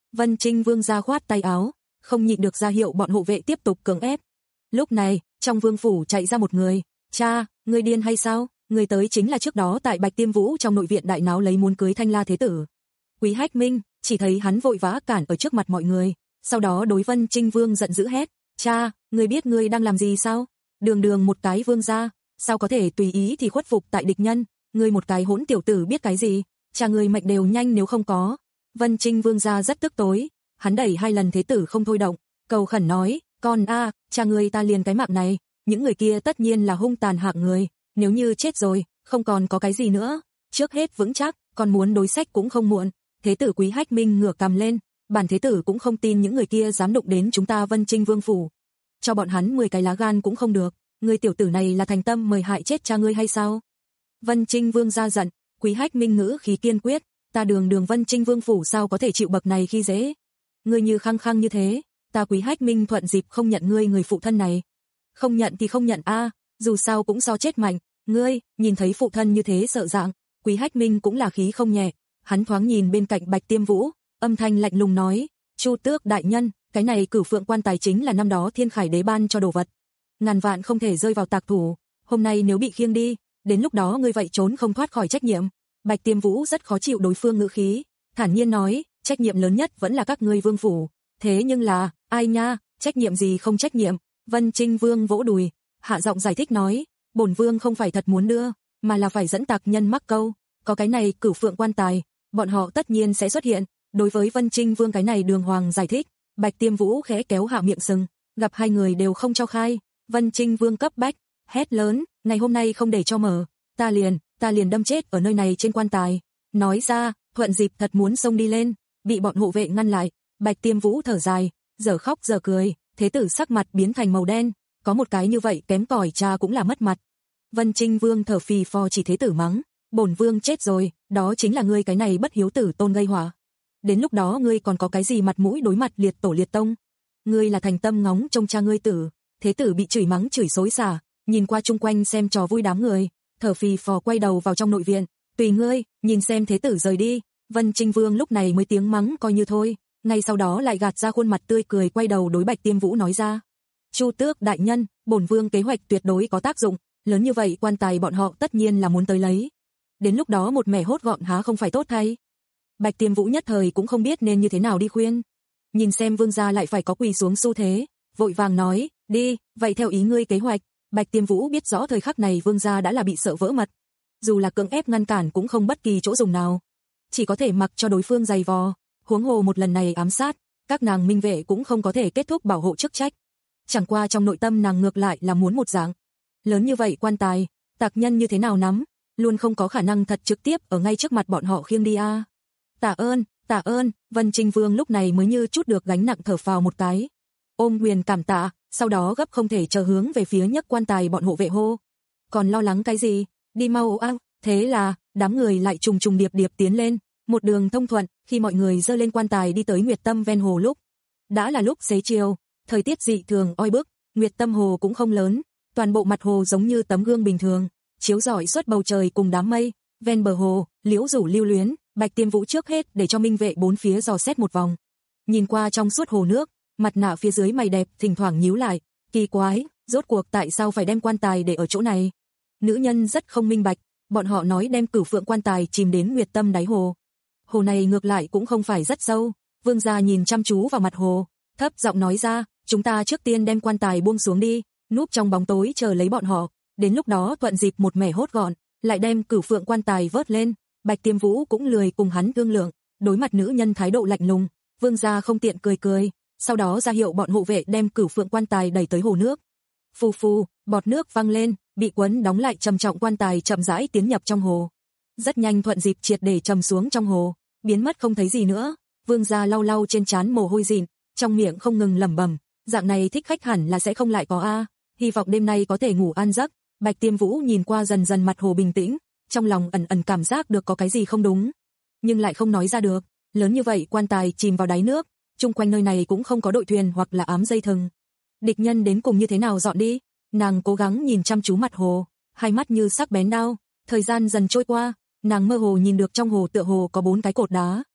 Vân Trinh Vương gia khoát tay áo, không nhịn được ra hiệu bọn hộ vệ tiếp tục cưỡng ép. Lúc này, trong vương phủ chạy ra một người, cha, ngươi điên hay sao? Người tới chính là trước đó tại Bạch Tiêm Vũ trong nội viện đại náo lấy muốn cưới Thanh La Thế Tử. Quý Hách Minh, chỉ thấy hắn vội vã cản ở trước mặt mọi người, sau đó đối Vân Trinh Vương giận dữ hét, cha, ngươi biết ngươi đang làm gì sao? Đường đường một cái vương gia, sao có thể tùy ý thì khuất phục tại địch nhân, ngươi một cái hỗn tiểu tử biết cái gì, cha ngươi mệnh đều nhanh nếu không có. Vân Trinh Vương gia rất tức tối, hắn đẩy hai lần thế tử không thôi động, cầu khẩn nói, con a, cha ngươi ta liền cái mạng này, những người kia tất nhiên là hung tàn hạng người, nếu như chết rồi, không còn có cái gì nữa, trước hết vững chắc, còn muốn đối sách cũng không muộn. Thế tử Quý Hách Minh ngửa cằm lên, bản thế tử cũng không tin những người kia dám đụng đến chúng ta Vân Trinh Vương phủ. Cho bọn hắn mười cái lá gan cũng không được, người tiểu tử này là thành tâm mời hại chết cha ngươi hay sao? Vân Trinh Vương ra giận, Quý Hách Minh ngữ khí kiên quyết, ta đường đường Vân Trinh Vương phủ sao có thể chịu bậc này khi dễ? Ngươi như khăng khăng như thế, ta Quý Hách Minh thuận dịp không nhận ngươi người phụ thân này. Không nhận thì không nhận a, dù sao cũng so chết mạnh, ngươi, nhìn thấy phụ thân như thế sợ dạng, Quý Hách Minh cũng là khí không nhẹ. Hắn thoáng nhìn bên cạnh Bạch Tiêm Vũ, âm thanh lạnh lùng nói, Chu Tước đại nhân, cái này cửu phượng quan tài chính là năm đó Thiên Khải đế ban cho đồ vật. Ngàn vạn không thể rơi vào tạc thủ, hôm nay nếu bị khiêng đi, đến lúc đó ngươi vậy trốn không thoát khỏi trách nhiệm. Bạch Tiêm Vũ rất khó chịu đối phương ngữ khí, thản nhiên nói, trách nhiệm lớn nhất vẫn là các ngươi vương phủ. Thế nhưng là, ai nha, trách nhiệm gì không trách nhiệm. Vân Trinh Vương vỗ đùi, hạ giọng giải thích nói, bổn vương không phải thật muốn đưa, mà là phải dẫn tạc nhân mắc câu, có cái này cửu phượng quan tài, bọn họ tất nhiên sẽ xuất hiện. Đối với Vân Trinh Vương cái này đường hoàng giải thích, Bạch Tiêm Vũ khẽ kéo hạ miệng sừng, gặp hai người đều không cho khai, Vân Trinh Vương cấp bách, hét lớn, ngày hôm nay không để cho mở, ta liền, ta liền đâm chết ở nơi này trên quan tài. Nói ra, thuận dịp thật muốn xông đi lên, bị bọn hộ vệ ngăn lại, Bạch Tiêm Vũ thở dài, giờ khóc giờ cười, thế tử sắc mặt biến thành màu đen, có một cái như vậy kém cỏi cha cũng là mất mặt. Vân Trinh Vương thở phì phò chỉ thế tử mắng, bổn vương chết rồi, đó chính là ngươi cái này bất hiếu tử tôn gây họa. Đến lúc đó ngươi còn có cái gì mặt mũi đối mặt liệt tổ liệt tông? Ngươi là thành tâm ngóng trông cha ngươi tử. Thế tử bị chửi mắng chửi xối xả, nhìn qua chung quanh xem trò vui đám người, thở phì phò quay đầu vào trong nội viện, tùy ngươi, nhìn xem thế tử rời đi. Vân Trinh Vương lúc này mới tiếng mắng coi như thôi, ngay sau đó lại gạt ra khuôn mặt tươi cười quay đầu đối Bạch Tiêm Vũ nói ra, Chu Tước đại nhân, bổn vương kế hoạch tuyệt đối có tác dụng, lớn như vậy quan tài bọn họ tất nhiên là muốn tới lấy. Đến lúc đó một mẻ hốt gọn há không phải tốt thay. Bạch Tiêm Vũ nhất thời cũng không biết nên như thế nào đi khuyên. Nhìn xem vương gia lại phải có quỳ xuống xu thế, vội vàng nói, đi, vậy theo ý ngươi kế hoạch. Bạch Tiêm Vũ biết rõ thời khắc này vương gia đã là bị sợ vỡ mật. Dù là cưỡng ép ngăn cản cũng không bất kỳ chỗ dùng nào. Chỉ có thể mặc cho đối phương giày vò, huống hồ một lần này ám sát, các nàng minh vệ cũng không có thể kết thúc bảo hộ chức trách. Chẳng qua trong nội tâm nàng ngược lại là muốn một dạng. Lớn như vậy quan tài, tạc nhân như thế nào nắm, luôn không có khả năng thật trực tiếp ở ngay trước mặt bọn họ khiêng đi a. À. Tạ ơn, tạ ơn, Vân Trinh Vương lúc này mới như chút được gánh nặng thở phào một cái. Ôm quyền cảm tạ, sau đó gấp không thể chờ hướng về phía nhấc quan tài bọn hộ vệ hô. Còn lo lắng cái gì, đi mau a. Thế là, đám người lại trùng trùng điệp điệp tiến lên, một đường thông thuận, khi mọi người dơ lên quan tài đi tới Nguyệt Tâm ven hồ lúc. Đã là lúc xế chiều, thời tiết dị thường oi bức, Nguyệt Tâm hồ cũng không lớn, toàn bộ mặt hồ giống như tấm gương bình thường, chiếu rọi suốt bầu trời cùng đám mây, ven bờ hồ, liễu rủ lưu luyến, Bạch Tiêm Vũ trước hết để cho minh vệ bốn phía dò xét một vòng. Nhìn qua trong suốt hồ nước, mặt nạ phía dưới mày đẹp thỉnh thoảng nhíu lại, kỳ quái, rốt cuộc tại sao phải đem quan tài để ở chỗ này? Nữ nhân rất không minh bạch, bọn họ nói đem Cửu Phượng quan tài chìm đến Nguyệt Tâm đáy hồ. Hồ này ngược lại cũng không phải rất sâu, vương gia nhìn chăm chú vào mặt hồ, thấp giọng nói ra, chúng ta trước tiên đem quan tài buông xuống đi, núp trong bóng tối chờ lấy bọn họ, đến lúc đó thuận dịp một mẻ hốt gọn, lại đem Cửu Phượng quan tài vớt lên. Bạch Tiêm Vũ cũng lười cùng hắn thương lượng, đối mặt nữ nhân thái độ lạnh lùng, vương gia không tiện cười cười, sau đó ra hiệu bọn hộ vệ đem Cửu Phượng quan tài đẩy tới hồ nước. Phù phù, bọt nước văng lên, bị quấn đóng lại trầm trọng quan tài chậm rãi tiến nhập trong hồ. Rất nhanh thuận dịp triệt để trầm xuống trong hồ, biến mất không thấy gì nữa. Vương gia lau lau trên trán mồ hôi dịn, trong miệng không ngừng lẩm bẩm, dạng này thích khách hẳn là sẽ không lại có a, hy vọng đêm nay có thể ngủ an giấc. Bạch Tiêm Vũ nhìn qua dần dần mặt hồ bình tĩnh, trong lòng ẩn ẩn cảm giác được có cái gì không đúng, nhưng lại không nói ra được. Lớn như vậy quan tài chìm vào đáy nước, chung quanh nơi này cũng không có đội thuyền hoặc là ám dây thừng. Địch nhân đến cùng như thế nào dọn đi? Nàng cố gắng nhìn chăm chú mặt hồ, hai mắt như sắc bén đao. Thời gian dần trôi qua, nàng mơ hồ nhìn được trong hồ tựa hồ có bốn cái cột đá.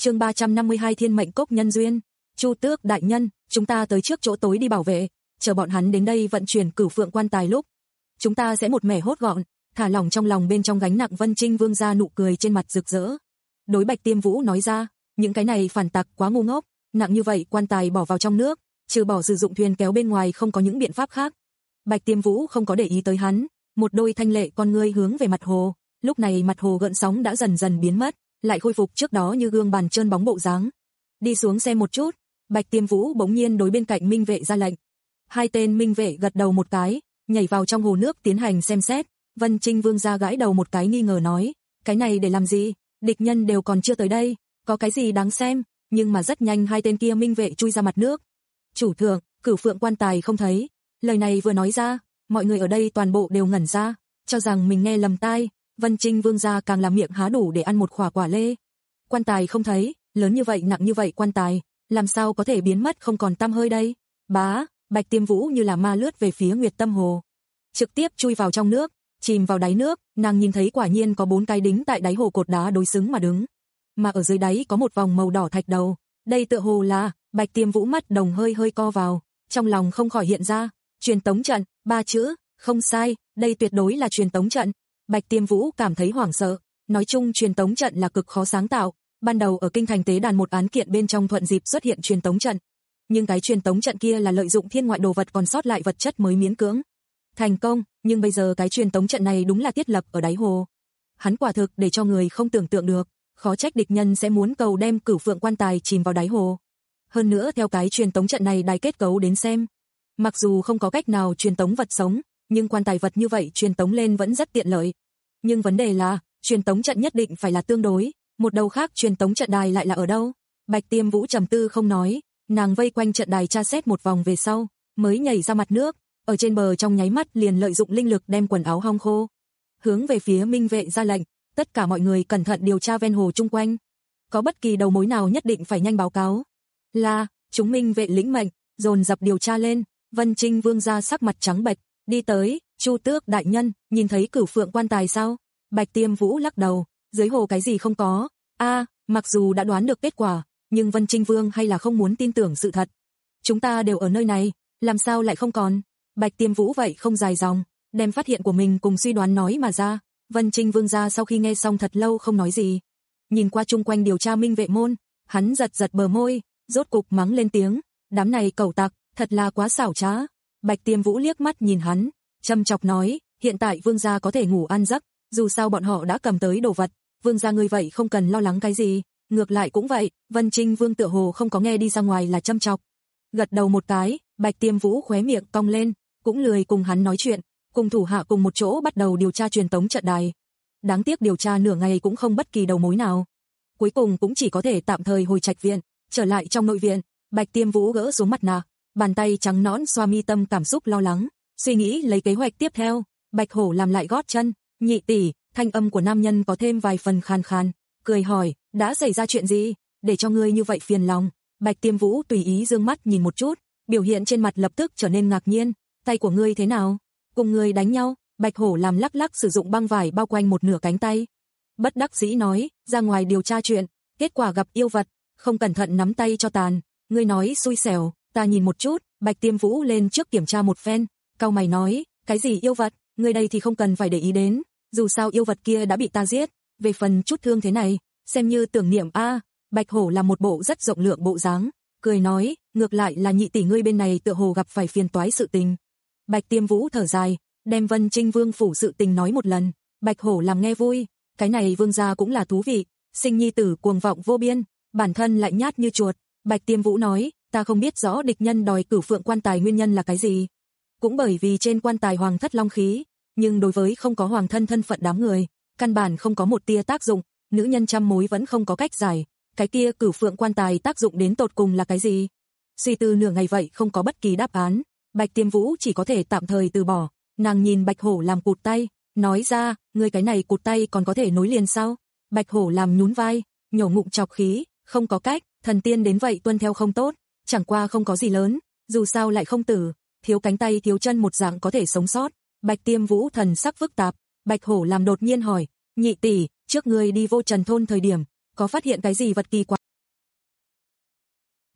Chương ba trăm năm mươi hai Thiên mệnh cốc nhân duyên. Chu Tước đại nhân, chúng ta tới trước chỗ tối đi bảo vệ, chờ bọn hắn đến đây vận chuyển Cửu Phượng quan tài lúc, chúng ta sẽ một mẻ hốt gọn, thả lỏng trong lòng bên trong gánh nặng. Vân Trinh Vương ra nụ cười trên mặt rực rỡ. Đối Bạch Tiêm Vũ nói ra, những cái này phản tặc quá ngu ngốc, nặng như vậy quan tài bỏ vào trong nước, trừ bỏ sử dụng thuyền kéo bên ngoài không có những biện pháp khác. Bạch Tiêm Vũ không có để ý tới hắn, một đôi thanh lệ con ngươi hướng về mặt hồ, lúc này mặt hồ gợn sóng đã dần dần biến mất, lại khôi phục trước đó như gương bàn trơn bóng bộ dáng. Đi xuống xem một chút. Bạch Tiêm Vũ bỗng nhiên đối bên cạnh minh vệ ra lệnh. Hai tên minh vệ gật đầu một cái, nhảy vào trong hồ nước tiến hành xem xét. Vân Trinh Vương ra gãi đầu một cái nghi ngờ nói, cái này để làm gì, địch nhân đều còn chưa tới đây, có cái gì đáng xem. Nhưng mà rất nhanh hai tên kia minh vệ chui ra mặt nước. Chủ thượng, Cửu Phượng quan tài không thấy. Lời này vừa nói ra, mọi người ở đây toàn bộ đều ngẩn ra, cho rằng mình nghe lầm tai. Vân Trinh Vương gia càng làm miệng há đủ để ăn một khỏa quả lê. Quan tài không thấy, lớn như vậy nặng như vậy quan tài, làm sao có thể biến mất không còn tăm hơi đây? Bá, Bạch Tiêm Vũ như là ma lướt về phía Nguyệt Tâm Hồ, trực tiếp chui vào trong nước, chìm vào đáy nước. Nàng nhìn thấy quả nhiên có bốn cái đính tại đáy hồ cột đá đối xứng mà đứng, mà ở dưới đáy có một vòng màu đỏ thạch đầu. Đây tựa hồ là, Bạch Tiêm Vũ mắt đồng hơi hơi co vào, trong lòng không khỏi hiện ra, truyền tống trận, ba chữ, không sai, đây tuyệt đối là truyền tống trận. Bạch Tiêm Vũ cảm thấy hoảng sợ, nói chung truyền tống trận là cực khó sáng tạo, ban đầu ở kinh thành tế đàn một án kiện bên trong thuận dịp xuất hiện truyền tống trận, nhưng cái truyền tống trận kia là lợi dụng thiên ngoại đồ vật còn sót lại vật chất mới miễn cưỡng thành công, nhưng bây giờ cái truyền tống trận này đúng là thiết lập ở đáy hồ. Hắn quả thực để cho người không tưởng tượng được, khó trách địch nhân sẽ muốn cầu đem Cửu Phượng quan tài chìm vào đáy hồ. Hơn nữa theo cái truyền tống trận này đài kết cấu đến xem, mặc dù không có cách nào truyền tống vật sống, nhưng quan tài vật như vậy truyền tống lên vẫn rất tiện lợi. Nhưng vấn đề là, truyền tống trận nhất định phải là tương đối, một đầu khác truyền tống trận đài lại là ở đâu? Bạch Tiêm Vũ trầm tư không nói, nàng vây quanh trận đài tra xét một vòng về sau, mới nhảy ra mặt nước, ở trên bờ trong nháy mắt liền lợi dụng linh lực đem quần áo hong khô, hướng về phía minh vệ ra lệnh, tất cả mọi người cẩn thận điều tra ven hồ chung quanh, có bất kỳ đầu mối nào nhất định phải nhanh báo cáo. Là, chúng minh vệ lĩnh mệnh, dồn dập điều tra lên. Vân Trinh Vương ra sắc mặt trắng bệch, đi tới, Chu Tước đại nhân, nhìn thấy Cửu Phượng quan tài sao? Bạch Tiêm Vũ lắc đầu, dưới hồ cái gì không có. A, mặc dù đã đoán được kết quả, nhưng Vân Trinh Vương hay là không muốn tin tưởng sự thật. Chúng ta đều ở nơi này, làm sao lại không còn? Bạch Tiêm Vũ vậy không dài dòng, đem phát hiện của mình cùng suy đoán nói mà ra. Vân Trinh Vương gia sau khi nghe xong thật lâu không nói gì, nhìn qua chung quanh điều tra minh vệ môn, hắn giật giật bờ môi, rốt cục mắng lên tiếng, đám này cẩu tặc, thật là quá xảo trá. Bạch Tiêm Vũ liếc mắt nhìn hắn, châm chọc nói, hiện tại vương gia có thể ngủ an giấc, dù sao bọn họ đã cầm tới đồ vật, vương gia ngươi vậy không cần lo lắng cái gì. Ngược lại cũng vậy, Vân Trinh Vương tựa hồ không có nghe đi ra ngoài là châm chọc, gật đầu một cái. Bạch Tiêm Vũ khóe miệng cong lên, cũng lười cùng hắn nói chuyện, cùng thủ hạ cùng một chỗ bắt đầu điều tra truyền tống trận đài. Đáng tiếc điều tra nửa ngày cũng không bất kỳ đầu mối nào, cuối cùng cũng chỉ có thể tạm thời hồi trạch viện, trở lại trong nội viện. Bạch Tiêm Vũ gỡ xuống mặt nạ, bàn tay trắng nõn xoa mi tâm cảm xúc lo lắng, suy nghĩ lấy kế hoạch tiếp theo. Bạch Hổ làm lại gót chân, nhị tỷ, thanh âm của nam nhân có thêm vài phần khan khan, cười hỏi, đã xảy ra chuyện gì, để cho ngươi như vậy phiền lòng? Bạch Tiêm Vũ tùy ý dương mắt nhìn một chút, biểu hiện trên mặt lập tức trở nên ngạc nhiên, tay của ngươi thế nào? Cùng ngươi đánh nhau? Bạch Hổ làm lắc lắc sử dụng băng vải bao quanh một nửa cánh tay, bất đắc dĩ nói, ra ngoài điều tra chuyện, kết quả gặp yêu vật, không cẩn thận nắm tay cho tàn. Ngươi nói xui xẻo, ta nhìn một chút. Bạch Tiêm Vũ lên trước kiểm tra một phen, cau mày nói, cái gì yêu vật, ngươi đây thì không cần phải để ý đến, dù sao yêu vật kia đã bị ta giết, về phần chút thương thế này, xem như tưởng niệm a. Bạch Hổ là một bộ rất rộng lượng bộ dáng, cười nói, ngược lại là nhị tỷ ngươi bên này tựa hồ gặp phải phiền toái sự tình. Bạch Tiêm Vũ thở dài, đem Vân Trinh Vương phủ sự tình nói một lần. Bạch Hổ làm nghe vui, cái này vương gia cũng là thú vị, sinh nhi tử cuồng vọng vô biên, bản thân lại nhát như chuột. Bạch Tiêm Vũ nói, ta không biết rõ địch nhân đòi Cửu Phượng quan tài nguyên nhân là cái gì, cũng bởi vì trên quan tài hoàng thất long khí, nhưng đối với không có hoàng thân thân phận đám người, căn bản không có một tia tác dụng, nữ nhân trăm mối vẫn không có cách giải, cái kia Cửu Phượng quan tài tác dụng đến tột cùng là cái gì? Suy tư nửa ngày vậy không có bất kỳ đáp án, Bạch Tiêm Vũ chỉ có thể tạm thời từ bỏ. Nàng nhìn Bạch Hổ làm cụt tay, nói ra, ngươi cái này cụt tay còn có thể nối liền sao? Bạch Hổ làm nhún vai, nhổ ngụm chọc khí, không có cách, thần tiên đến vậy tuân theo không tốt, chẳng qua không có gì lớn, dù sao lại không tử, thiếu cánh tay thiếu chân một dạng có thể sống sót. Bạch Tiêm Vũ thần sắc phức tạp, Bạch Hổ làm đột nhiên hỏi, nhị tỷ, trước ngươi đi Vô Trần thôn thời điểm, có phát hiện cái gì vật kỳ quái?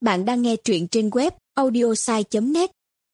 Bạn đang nghe truyện trên web audiosai chấm net.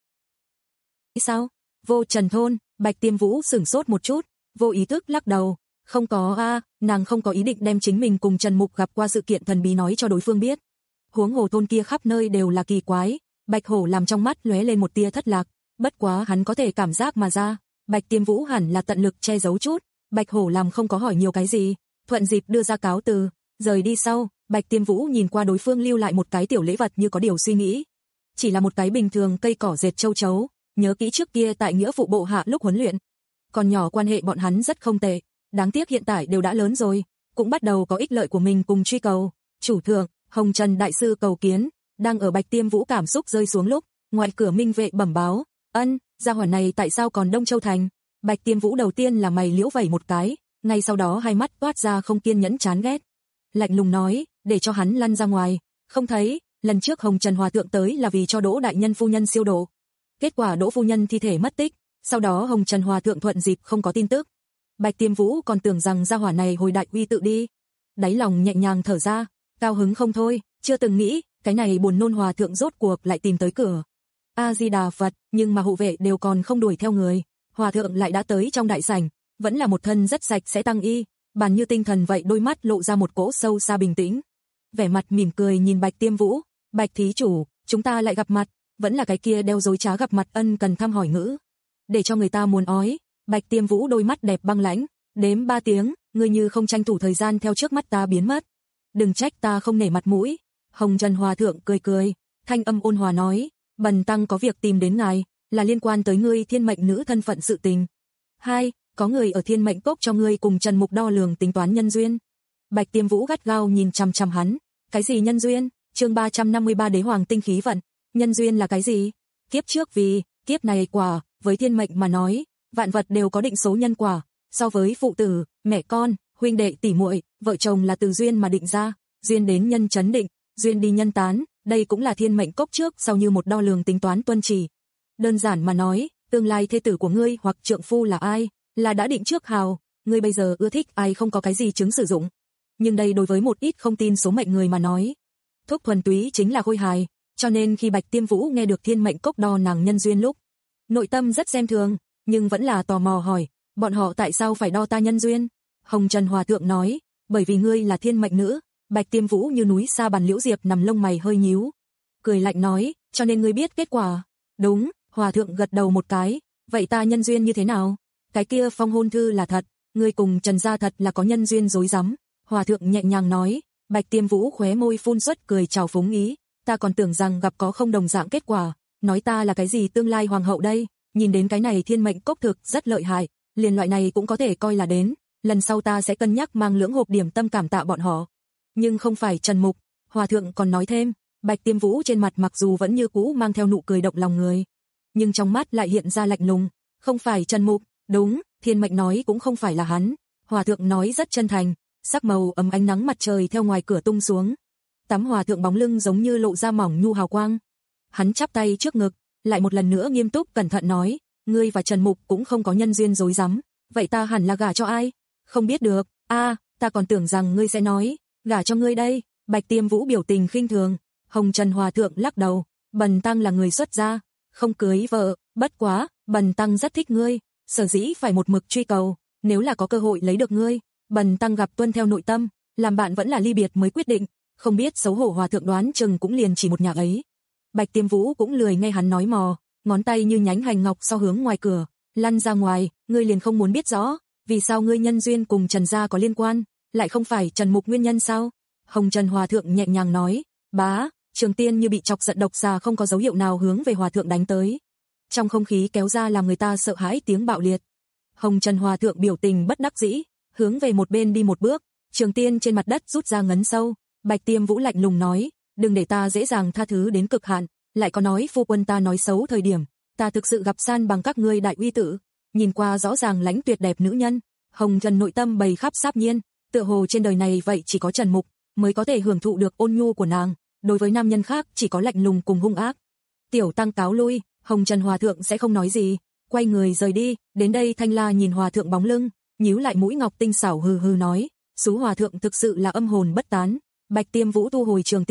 Sao? Vô Trần thôn, Bạch Tiêm Vũ sửng sốt một chút, vô ý thức lắc đầu. Không có a, à, nàng không có ý định đem chính mình cùng Trần Mục gặp qua sự kiện thần bí nói cho đối phương biết. Huống hồ thôn kia khắp nơi đều là kỳ quái, Bạch Hổ làm trong mắt lóe lên một tia thất lạc, bất quá hắn có thể cảm giác mà ra, Bạch Tiêm Vũ hẳn là tận lực che giấu chút, Bạch Hổ làm không có hỏi nhiều cái gì, thuận dịp đưa ra cáo từ, rời đi sau, Bạch Tiêm Vũ nhìn qua đối phương lưu lại một cái tiểu lễ vật như có điều suy nghĩ. Chỉ là một cái bình thường cây cỏ dệt châu chấu, nhớ kỹ trước kia tại nghĩa vụ bộ hạ lúc huấn luyện. Còn nhỏ quan hệ bọn hắn rất không tệ, đáng tiếc hiện tại đều đã lớn rồi, cũng bắt đầu có ích lợi của mình cùng truy cầu. Chủ thượng, Hồng Trần đại sư cầu kiến, đang ở Bạch Tiêm Vũ cảm xúc rơi xuống lúc, ngoài cửa minh vệ bẩm báo, ân, gia hỏa này tại sao còn Đông Châu Thành? Bạch Tiêm Vũ đầu tiên là mày liễu vẩy một cái, ngay sau đó hai mắt toát ra không kiên nhẫn chán ghét. Lạnh lùng nói, để cho hắn lăn ra ngoài, không thấy, lần trước Hồng Trần Hòa Thượng tới là vì cho Đỗ Đại Nhân phu nhân siêu độ. Kết quả Đỗ phu nhân thi thể mất tích, sau đó Hồng Trần Hòa Thượng thuận dịp không có tin tức. Bạch Tiêm Vũ còn tưởng rằng gia hỏa này hồi đại uy tự đi. Đáy lòng nhẹ nhàng thở ra, cao hứng không thôi, chưa từng nghĩ, cái này buồn nôn Hòa Thượng rốt cuộc lại tìm tới cửa. A-di-đà Phật, nhưng mà hộ vệ đều còn không đuổi theo người. Hòa Thượng lại đã tới trong đại sảnh, vẫn là một thân rất sạch sẽ tăng y, bàn như tinh thần vậy, đôi mắt lộ ra một cỗ sâu xa bình tĩnh. Vẻ mặt mỉm cười nhìn Bạch Tiêm Vũ, Bạch thí chủ, chúng ta lại gặp mặt, vẫn là cái kia đeo dối trá gặp mặt ân cần thăm hỏi ngữ. Để cho người ta muốn ói, Bạch Tiêm Vũ đôi mắt đẹp băng lãnh, đếm ba tiếng, ngươi như không tranh thủ thời gian theo trước mắt ta biến mất. Đừng trách ta không nể mặt mũi. Hồng Trần Hòa Thượng cười cười, thanh âm ôn hòa nói, bần tăng có việc tìm đến ngài, là liên quan tới ngươi thiên mệnh nữ thân phận sự tình. Hai, có người ở thiên mệnh cốc cho ngươi cùng Trần Mục đo lường tính toán nhân duyên. Bạch Tiêm Vũ gắt gao nhìn chằm chằm hắn, cái gì nhân duyên? Chương ba trăm năm mươi ba Đế Hoàng tinh khí vận, nhân duyên là cái gì? Kiếp trước vì, kiếp này quả, với thiên mệnh mà nói, vạn vật đều có định số nhân quả, so với phụ tử, mẹ con, huynh đệ tỷ muội, vợ chồng là từ duyên mà định ra, duyên đến nhân chấn định, duyên đi nhân tán, đây cũng là thiên mệnh cốc trước sau như một đo lường tính toán tuân chỉ. Đơn giản mà nói, tương lai thê tử của ngươi hoặc trượng phu là ai, là đã định trước hào, ngươi bây giờ ưa thích ai không có cái gì chứng sử dụng. Nhưng đây đối với một ít không tin số mệnh người mà nói, thuốc thuần túy chính là khôi hài, cho nên khi Bạch Tiêm Vũ nghe được thiên mệnh cốc đo nàng nhân duyên lúc, nội tâm rất xem thường, nhưng vẫn là tò mò hỏi, bọn họ tại sao phải đo ta nhân duyên? Hồng Trần Hòa Thượng nói, bởi vì ngươi là thiên mệnh nữ. Bạch Tiêm Vũ như núi sa bàn liễu diệp nằm lông mày hơi nhíu, cười lạnh nói, cho nên ngươi biết kết quả. Đúng, Hòa Thượng gật đầu một cái, vậy ta nhân duyên như thế nào? Cái kia phong hôn thư là thật, ngươi cùng Trần gia thật là có nhân duyên rối rắm. Hòa Thượng nhẹ nhàng nói. Bạch Tiêm Vũ khóe môi phun xuất cười chào phúng ý, ta còn tưởng rằng gặp có không đồng dạng kết quả, nói ta là cái gì tương lai hoàng hậu đây, nhìn đến cái này thiên mệnh cốc thực rất lợi hại, liền loại này cũng có thể coi là đến, lần sau ta sẽ cân nhắc mang lưỡng hộp điểm tâm cảm tạ bọn họ. Nhưng không phải Trần Mục. Hòa Thượng còn nói thêm, Bạch Tiêm Vũ trên mặt mặc dù vẫn như cũ mang theo nụ cười động lòng người, nhưng trong mắt lại hiện ra lạnh lùng, không phải Trần Mục, đúng, thiên mệnh nói cũng không phải là hắn. Hòa Thượng nói rất chân thành, sắc màu ấm ánh nắng mặt trời theo ngoài cửa tung xuống. Tắm Hòa Thượng bóng lưng giống như lộ ra mỏng nhu hào quang. Hắn chắp tay trước ngực, lại một lần nữa nghiêm túc cẩn thận nói, ngươi và Trần Mục cũng không có nhân duyên rối rắm, vậy ta hẳn là gả cho ai? Không biết được, a, à, ta còn tưởng rằng ngươi sẽ nói, gả cho ngươi đây. Bạch Tiêm Vũ biểu tình khinh thường. Hồng Trần Hòa Thượng lắc đầu, bần tăng là người xuất gia, không cưới vợ, bất quá, bần tăng rất thích ngươi, sở dĩ phải một mực truy cầu, nếu là có cơ hội lấy được ngươi, bần tăng gặp tuân theo nội tâm, làm bạn vẫn là ly biệt mới quyết định, không biết xấu hổ. Hòa Thượng đoán chừng cũng liền chỉ một nhà ấy. Bạch Tiêm Vũ cũng lười nghe hắn nói mò, ngón tay như nhánh hành ngọc so hướng ngoài cửa, lăn ra ngoài, ngươi liền không muốn biết rõ, vì sao ngươi nhân duyên cùng Trần gia có liên quan, lại không phải Trần Mục nguyên nhân sao? Hồng Trần Hòa Thượng nhẹ nhàng nói, bá, Trường Tiên như bị chọc giận độc xà không có dấu hiệu nào hướng về Hòa Thượng đánh tới. Trong không khí kéo ra làm người ta sợ hãi tiếng bạo liệt. Hồng Trần Hòa Thượng biểu tình bất đắc dĩ, hướng về một bên đi một bước, Trường Tiên trên mặt đất rút ra ngấn sâu. Bạch Tiêm Vũ lạnh lùng nói, đừng để ta dễ dàng tha thứ đến cực hạn, lại có nói phu quân ta nói xấu thời điểm, ta thực sự gặp san bằng các ngươi đại uy tử. Nhìn qua rõ ràng lãnh tuyệt đẹp nữ nhân, Hồng Trần nội tâm bầy khắp sáp nhiên, tựa hồ trên đời này vậy chỉ có Trần Mục mới có thể hưởng thụ được ôn nhu của nàng, đối với nam nhân khác chỉ có lạnh lùng cùng hung ác. Tiểu tăng cáo lui. Hồng Trần Hòa Thượng sẽ không nói gì, quay người rời đi. Đến đây Thanh La nhìn Hòa Thượng bóng lưng, nhíu lại mũi ngọc tinh xảo hừ hừ nói, xú Hòa Thượng thực sự là âm hồn bất tán. Bạch Tiêm Vũ thu hồi Trường Tiên,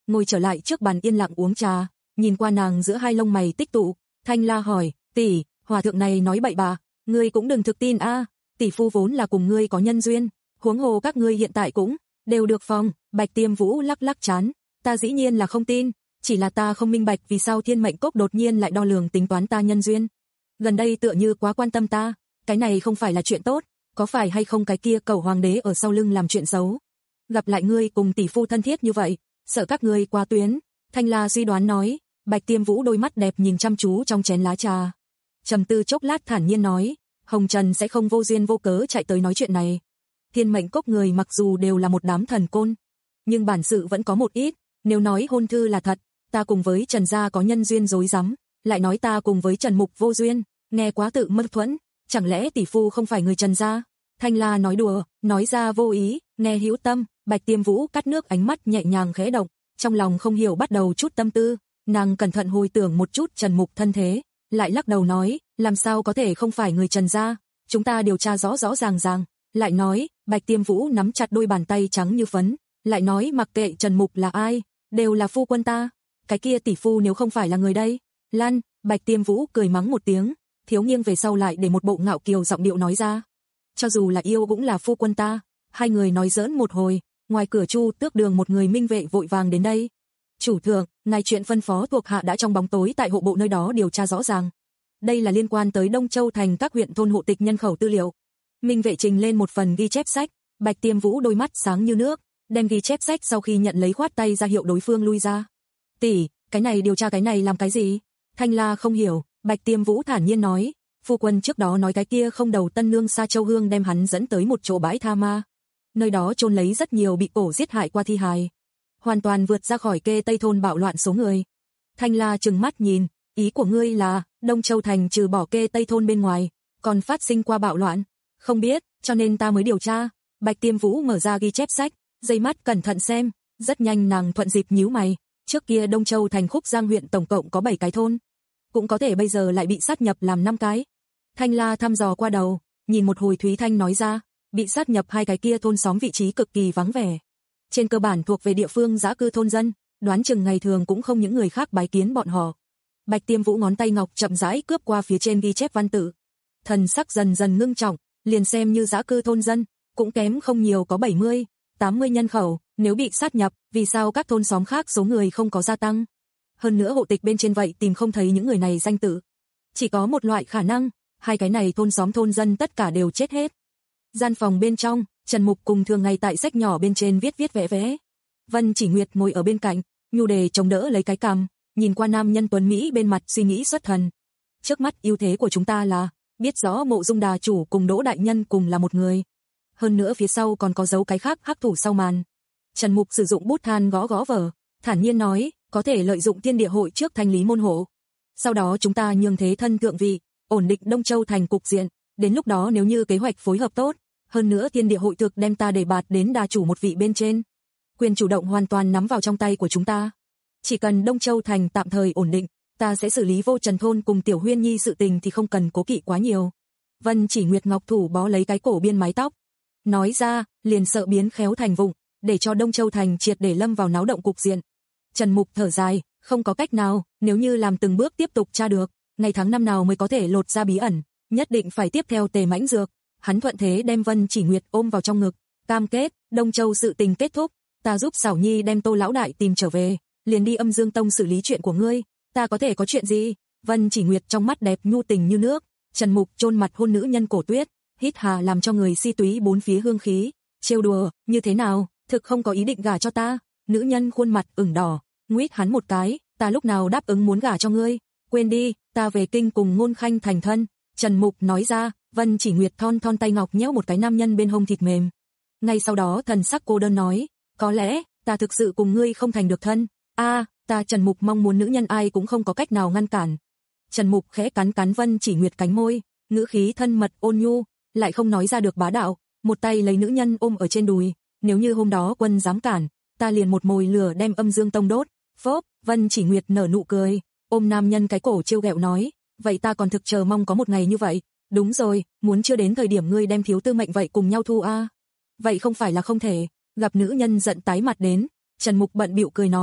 ngồi trở lại trước bàn yên lặng uống trà, nhìn qua nàng giữa hai lông mày tích tụ, Thanh La hỏi, tỷ, hòa thượng này nói bậy bạ, ngươi cũng đừng thực tin a, tỷ phu vốn là cùng ngươi có nhân duyên, huống hồ các ngươi hiện tại cũng đều được phòng. Bạch Tiêm Vũ lắc lắc trán, ta dĩ nhiên là không tin, chỉ là ta không minh bạch vì sao Thiên Mệnh Cốc đột nhiên lại đo lường tính toán ta nhân duyên. Gần đây tựa như quá quan tâm ta, cái này không phải là chuyện tốt, có phải hay không cái kia Cẩu Hoàng đế ở sau lưng làm chuyện xấu. Gặp lại ngươi cùng tỷ phu thân thiết như vậy, sợ các ngươi qua tuyến. Thanh La suy đoán nói. Bạch Tiêm Vũ đôi mắt đẹp nhìn chăm chú trong chén lá trà, trầm tư chốc lát thản nhiên nói, Hồng Trần sẽ không vô duyên vô cớ chạy tới nói chuyện này. Thiên Mệnh Cốc người mặc dù đều là một đám thần côn, nhưng bản sự vẫn có một ít, nếu nói hôn thư là thật, ta cùng với Trần gia có nhân duyên rối rắm, lại nói ta cùng với Trần Mục vô duyên, nghe quá tự mâu thuẫn, chẳng lẽ tỷ phu không phải người Trần gia? Thanh La nói đùa, nói ra vô ý, nghe hữu tâm. Bạch Tiêm Vũ cắt nước, ánh mắt nhẹ nhàng khẽ động, trong lòng không hiểu bắt đầu chút tâm tư, nàng cẩn thận hồi tưởng một chút Trần Mục thân thế, lại lắc đầu nói, làm sao có thể không phải người Trần gia, chúng ta điều tra rõ rõ ràng ràng. Lại nói, Bạch Tiêm Vũ nắm chặt đôi bàn tay trắng như phấn, lại nói mặc kệ Trần Mục là ai, đều là phu quân ta, cái kia tỷ phu nếu không phải là người đây, Lan. Bạch Tiêm Vũ cười mắng một tiếng, thiếu nghiêng về sau lại để một bộ ngạo kiều giọng điệu nói ra, cho dù là yêu cũng là phu quân ta. Hai người nói giỡn một hồi, ngoài cửa Chu Tước Đường một người minh vệ vội vàng đến đây. Chủ thượng, ngài chuyện phân phó thuộc hạ đã trong bóng tối tại hộ bộ nơi đó điều tra rõ ràng. Đây là liên quan tới Đông Châu thành các huyện thôn hộ tịch nhân khẩu tư liệu. Minh vệ trình lên một phần ghi chép sách. Bạch Tiêm Vũ đôi mắt sáng như nước, đem ghi chép sách sau khi nhận lấy khoát tay ra hiệu đối phương lui ra. Tỷ, cái này điều tra cái này làm cái gì? Thanh La không hiểu. Bạch Tiêm Vũ thản nhiên nói, phu quân trước đó nói cái kia không đầu tân nương Sa Châu Hương đem hắn dẫn tới một chỗ bãi tha ma, nơi đó chôn lấy rất nhiều bị cổ giết hại qua thi hài, hoàn toàn vượt ra khỏi kê Tây thôn bạo loạn số người. Thanh La trừng mắt nhìn, ý của ngươi là Đông Châu thành trừ bỏ kê Tây thôn bên ngoài, còn phát sinh qua bạo loạn? Không biết, cho nên ta mới điều tra. Bạch Tiêm Vũ mở ra ghi chép sách, dây mắt cẩn thận xem, rất nhanh nàng thuận dịp nhíu mày, trước kia Đông Châu thành Khúc Giang huyện tổng cộng có bảy cái thôn, cũng có thể bây giờ lại bị sát nhập làm năm cái. Thanh La thăm dò qua đầu, nhìn một hồi Thúy Thanh nói ra, bị sát nhập hai cái kia thôn xóm vị trí cực kỳ vắng vẻ, trên cơ bản thuộc về địa phương dã cư thôn dân, đoán chừng ngày thường cũng không những người khác bái kiến bọn họ. Bạch Tiêm Vũ ngón tay ngọc chậm rãi cướp qua phía trên ghi chép văn tự, thần sắc dần dần ngưng trọng, liền xem như dã cư thôn dân, cũng kém không nhiều có bảy mươi, tám mươi nhân khẩu, nếu bị sát nhập, vì sao các thôn xóm khác số người không có gia tăng? Hơn nữa hộ tịch bên trên vậy tìm không thấy những người này danh tự. Chỉ có một loại khả năng, hai cái này thôn xóm thôn dân tất cả đều chết hết. Gian phòng bên trong, Trần Mục cùng thường ngày tại sách nhỏ bên trên viết viết vẽ vẽ. Vân Chỉ Nguyệt ngồi ở bên cạnh, nhu đề chống đỡ lấy cái cằm, nhìn qua nam nhân tuấn Mỹ bên mặt suy nghĩ xuất thần. Trước mắt ưu thế của chúng ta là, biết rõ Mộ Dung Đà chủ cùng Đỗ đại nhân cùng là một người. Hơn nữa phía sau còn có dấu cái khác hắc thủ sau màn. Trần Mục sử dụng bút than gõ gõ vở, thản nhiên nói, có thể lợi dụng Thiên Địa hội trước thanh lý môn hộ. Sau đó chúng ta nhường thế thân thượng vị, ổn định Đông Châu thành cục diện, đến lúc đó nếu như kế hoạch phối hợp tốt, hơn nữa Thiên Địa hội thực đem ta đề bạt đến đà chủ một vị bên trên, quyền chủ động hoàn toàn nắm vào trong tay của chúng ta. Chỉ cần Đông Châu thành tạm thời ổn định, ta sẽ xử lý Vô Trần thôn cùng Tiểu Huyên Nhi sự tình thì không cần cố kỵ quá nhiều. Vân Chỉ Nguyệt ngọc thủ bó lấy cái cổ biên mái tóc, nói ra, liền sợ biến khéo thành vụng, để cho Đông Châu thành triệt để lâm vào náo động cục diện. Trần Mục thở dài, không có cách nào, nếu như làm từng bước tiếp tục tra được, ngày tháng năm nào mới có thể lột ra bí ẩn, nhất định phải tiếp theo Tề Mãnh Dược. Hắn thuận thế đem Vân Chỉ Nguyệt ôm vào trong ngực, cam kết, Đông Châu sự tình kết thúc, ta giúp Sảo Nhi đem Tô lão đại tìm trở về, liền đi Âm Dương Tông xử lý chuyện của ngươi, ta có thể có chuyện gì? Vân Chỉ Nguyệt trong mắt đẹp nhu tình như nước, Trần Mục chôn mặt hôn nữ nhân cổ tuyết, hít hà làm cho người si túy bốn phía hương khí, trêu đùa, như thế nào, thực không có ý định gả cho ta? Nữ nhân khuôn mặt ửng đỏ, nguýt hắn một cái, ta lúc nào đáp ứng muốn gả cho ngươi, quên đi, ta về kinh cùng Ngôn Khanh thành thân. Trần Mục nói ra. Vân Chỉ Nguyệt thon thon tay ngọc nhéo một cái nam nhân bên hông thịt mềm. Ngay sau đó thần sắc cô đơn nói, có lẽ, ta thực sự cùng ngươi không thành được thân. A, à, ta Trần Mục mong muốn nữ nhân ai cũng không có cách nào ngăn cản. Trần Mục khẽ cắn cắn Vân Chỉ Nguyệt cánh môi, ngữ khí thân mật ôn nhu, lại không nói ra được bá đạo, một tay lấy nữ nhân ôm ở trên đùi, nếu như hôm đó quân dám cản, ta liền một mồi lửa đem Âm Dương Tông đốt. Phốp, Vân Chỉ Nguyệt nở nụ cười, ôm nam nhân cái cổ trêu ghẹo nói, vậy ta còn thực chờ mong có một ngày như vậy. Đúng rồi, muốn chưa đến thời điểm ngươi đem thiếu tư mệnh vậy cùng nhau thu a. À? Vậy không phải là không thể. Gặp nữ nhân giận tái mặt đến, Trần Mục bận bịu cười nói,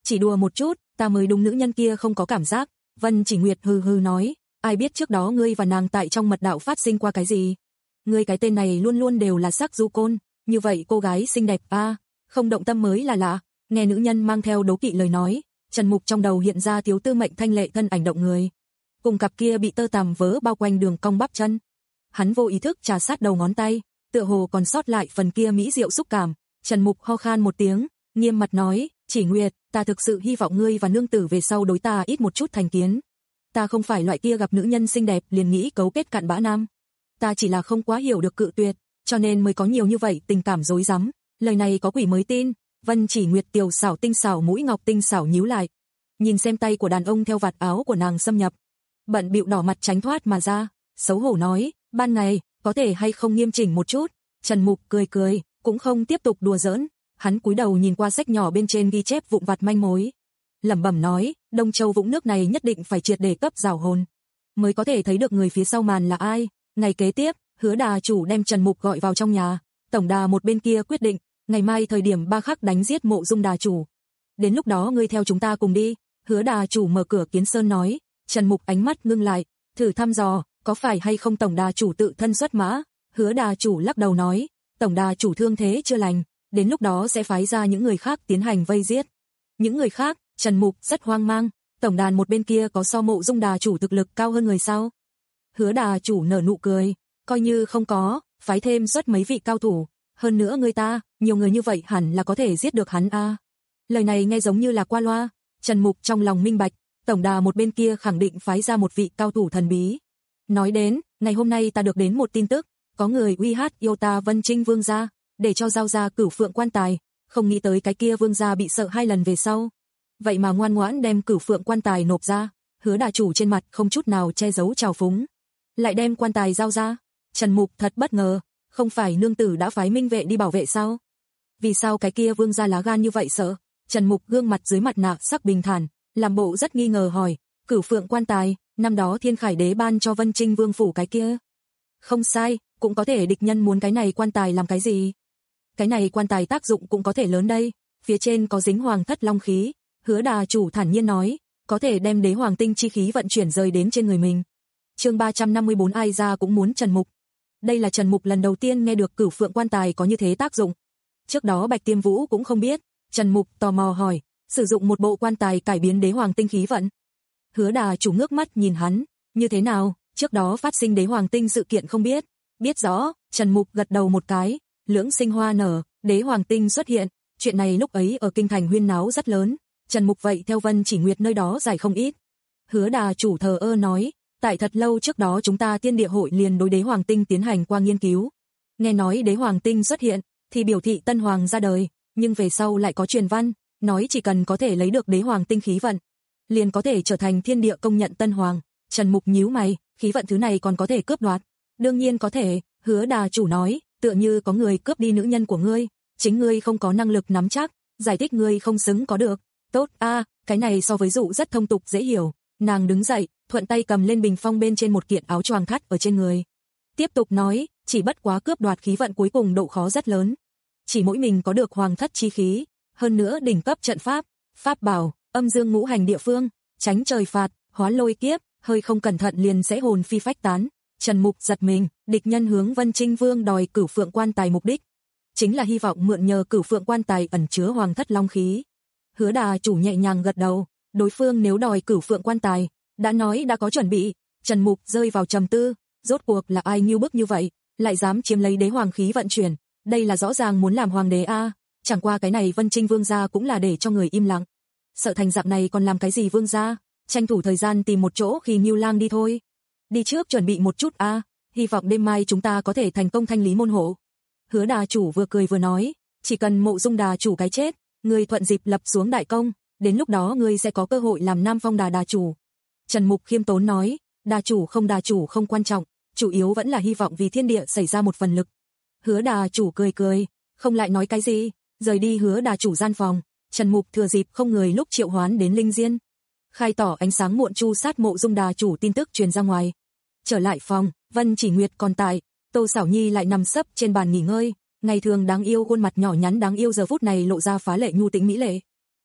Chỉ đùa một chút, ta mới đúng nữ nhân kia không có cảm giác. Vân Chỉ Nguyệt hừ hừ nói, ai biết trước đó ngươi và nàng tại trong mật đạo phát sinh qua cái gì. Ngươi cái tên này luôn luôn đều là sắc du côn, như vậy cô gái xinh đẹp a, à, không động tâm mới là lạ. Nghe nữ nhân mang theo đố kỵ lời nói, Trần Mục trong đầu hiện ra Tiếu Tư Mệnh thanh lệ thân ảnh động người, cùng cặp kia bị tơ tằm vớ bao quanh đường cong bắp chân. Hắn vô ý thức trà sát đầu ngón tay, tựa hồ còn sót lại phần kia mỹ diệu xúc cảm. Trần Mục ho khan một tiếng, nghiêm mặt nói, Chỉ Nguyệt, ta thực sự hy vọng ngươi và nương tử về sau đối ta ít một chút thành kiến. Ta không phải loại kia gặp nữ nhân xinh đẹp liền nghĩ cấu kết cặn bã nam. Ta chỉ là không quá hiểu được cự tuyệt, cho nên mới có nhiều như vậy tình cảm rối rắm. Lời này có quỷ mới tin. Vân Chỉ Nguyệt tiểu xảo tinh xảo mũi ngọc tinh xảo nhíu lại, nhìn xem tay của đàn ông theo vạt áo của nàng xâm nhập, bận bịu đỏ mặt tránh thoát mà ra, xấu hổ nói, ban ngày có thể hay không nghiêm chỉnh một chút. Trần Mục cười cười, cũng không tiếp tục đùa giỡn, hắn cúi đầu nhìn qua sách nhỏ bên trên ghi chép vụn vặt manh mối, lẩm bẩm nói, Đông Châu vũng nước này nhất định phải triệt để cấp rào hồn, mới có thể thấy được người phía sau màn là ai. Ngày kế tiếp, Hứa Đà chủ đem Trần Mục gọi vào trong nhà, tổng đà một bên kia quyết định, ngày mai thời điểm ba khắc đánh giết Mộ Dung đà chủ. Đến lúc đó ngươi theo chúng ta cùng đi. Hứa Đà chủ mở cửa kiến sơn nói. Trần Mục ánh mắt ngưng lại, thử thăm dò, có phải hay không tổng đà chủ tự thân xuất mã. Hứa Đà chủ lắc đầu nói, tổng đà chủ thương thế chưa lành, đến lúc đó sẽ phái ra những người khác tiến hành vây giết. Những người khác? Trần Mục rất hoang mang, tổng đàn một bên kia có so Mộ Dung đà chủ thực lực cao hơn người sao? Hứa Đà chủ nở nụ cười, coi như không có, phái thêm xuất mấy vị cao thủ, hơn nữa người ta, nhiều người như vậy hẳn là có thể giết được hắn a. À. Lời này nghe giống như là qua loa, Trần Mục trong lòng minh bạch, tổng đà một bên kia khẳng định phái ra một vị cao thủ thần bí. Nói đến, ngày hôm nay ta được đến một tin tức, có người uy hát yêu ta Vân Trinh vương gia, để cho giao ra Cửu Phượng quan tài, không nghĩ tới cái kia vương gia bị sợ hai lần về sau, vậy mà ngoan ngoãn đem Cửu Phượng quan tài nộp ra. Hứa Đà chủ trên mặt không chút nào che giấu trào phúng, lại đem quan tài giao ra. Trần Mục thật bất ngờ, không phải nương tử đã phái minh vệ đi bảo vệ sao? Vì sao cái kia vương gia lá gan như vậy sợ? Trần Mục gương mặt dưới mặt nạ sắc bình thản, làm bộ rất nghi ngờ hỏi, Cửu Phượng quan tài, năm đó Thiên Khải đế ban cho Vân Trinh vương phủ cái kia. Không sai, cũng có thể địch nhân muốn cái này quan tài làm cái gì? Cái này quan tài tác dụng cũng có thể lớn đây, phía trên có dính hoàng thất long khí. Hứa Đà chủ thản nhiên nói, có thể đem đế hoàng tinh chi khí vận chuyển rơi đến trên người mình. Chương ba trăm năm mươi bốn ai ra cũng muốn Trần Mục. Đây là Trần Mục lần đầu tiên nghe được Cửu Phượng quan tài có như thế tác dụng. Trước đó Bạch Tiêm Vũ cũng không biết. Trần Mục tò mò hỏi, sử dụng một bộ quan tài cải biến đế hoàng tinh khí vận. Hứa Đà chủ ngước mắt nhìn hắn, như thế nào, trước đó phát sinh đế hoàng tinh sự kiện không biết? Biết rõ. Trần Mục gật đầu một cái, lưỡng sinh hoa nở, đế hoàng tinh xuất hiện, chuyện này lúc ấy ở kinh thành huyên náo rất lớn. Trần Mục vậy theo Vân Chỉ Nguyệt nơi đó giải không ít. Hứa Đà chủ thờ ơ nói, tại thật lâu trước đó chúng ta Tiên Địa hội liền đối đế hoàng tinh tiến hành qua nghiên cứu. Nghe nói đế hoàng tinh xuất hiện, thì biểu thị tân hoàng ra đời, nhưng về sau lại có truyền văn, nói chỉ cần có thể lấy được đế hoàng tinh khí vận, liền có thể trở thành thiên địa công nhận tân hoàng. Trần Mục nhíu mày, khí vận thứ này còn có thể cướp đoạt? Đương nhiên có thể. Hứa Đà chủ nói, tựa như có người cướp đi nữ nhân của ngươi, chính ngươi không có năng lực nắm chắc, giải thích ngươi không xứng có được. Tốt a, à, cái này so với dụ rất thông tục dễ hiểu. Nàng đứng dậy, thuận tay cầm lên bình phong bên trên một kiện áo choàng thắt ở trên người. Tiếp tục nói, chỉ bất quá cướp đoạt khí vận cuối cùng độ khó rất lớn. Chỉ mỗi mình có được hoàng thất chi khí, hơn nữa đỉnh cấp trận pháp, pháp bảo, âm dương ngũ hành địa phương, tránh trời phạt, hóa lôi kiếp, hơi không cẩn thận liền sẽ hồn phi phách tán. Trần Mục giật mình, địch nhân hướng Vân Trinh Vương đòi Cửu Phượng quan tài mục đích chính là hy vọng mượn nhờ Cửu Phượng quan tài ẩn chứa hoàng thất long khí. Hứa Đà chủ nhẹ nhàng gật đầu, đối phương nếu đòi Cửu Phượng quan tài, đã nói đã có chuẩn bị. Trần Mục rơi vào trầm tư, rốt cuộc là ai nhu bức như vậy, lại dám chiếm lấy đế hoàng khí vận chuyển, đây là rõ ràng muốn làm hoàng đế a. À. Chẳng qua cái này Vân Trinh vương gia cũng là để cho người im lặng, sợ thành dạng này còn làm cái gì vương gia, tranh thủ thời gian tìm một chỗ khi Ngưu Lang đi thôi. Đi trước chuẩn bị một chút a, à, hy vọng đêm mai chúng ta có thể thành công thanh lý môn hộ. Hứa Đà chủ vừa cười vừa nói, chỉ cần Mộ Dung đà chủ cái chết, ngươi thuận dịp lập xuống đại công, đến lúc đó ngươi sẽ có cơ hội làm Nam Phong đà đà chủ. Trần Mục khiêm tốn nói, đà chủ không đà chủ không quan trọng, chủ yếu vẫn là hy vọng vì thiên địa xảy ra một phần lực. Hứa Đà chủ cười cười, không lại nói cái gì, rời đi Hứa Đà chủ gian phòng. Trần Mục thừa dịp không người lúc triệu hoán đến linh diên, khai tỏ ánh sáng muộn chu sát Mộ Dung đà chủ tin tức truyền ra ngoài. Trở lại phòng, Vân Chỉ Nguyệt còn tại, Tô Sảo Nhi lại nằm sấp trên bàn nghỉ ngơi, ngày thường đáng yêu khuôn mặt nhỏ nhắn đáng yêu giờ phút này lộ ra phá lệ nhu tĩnh mỹ lệ.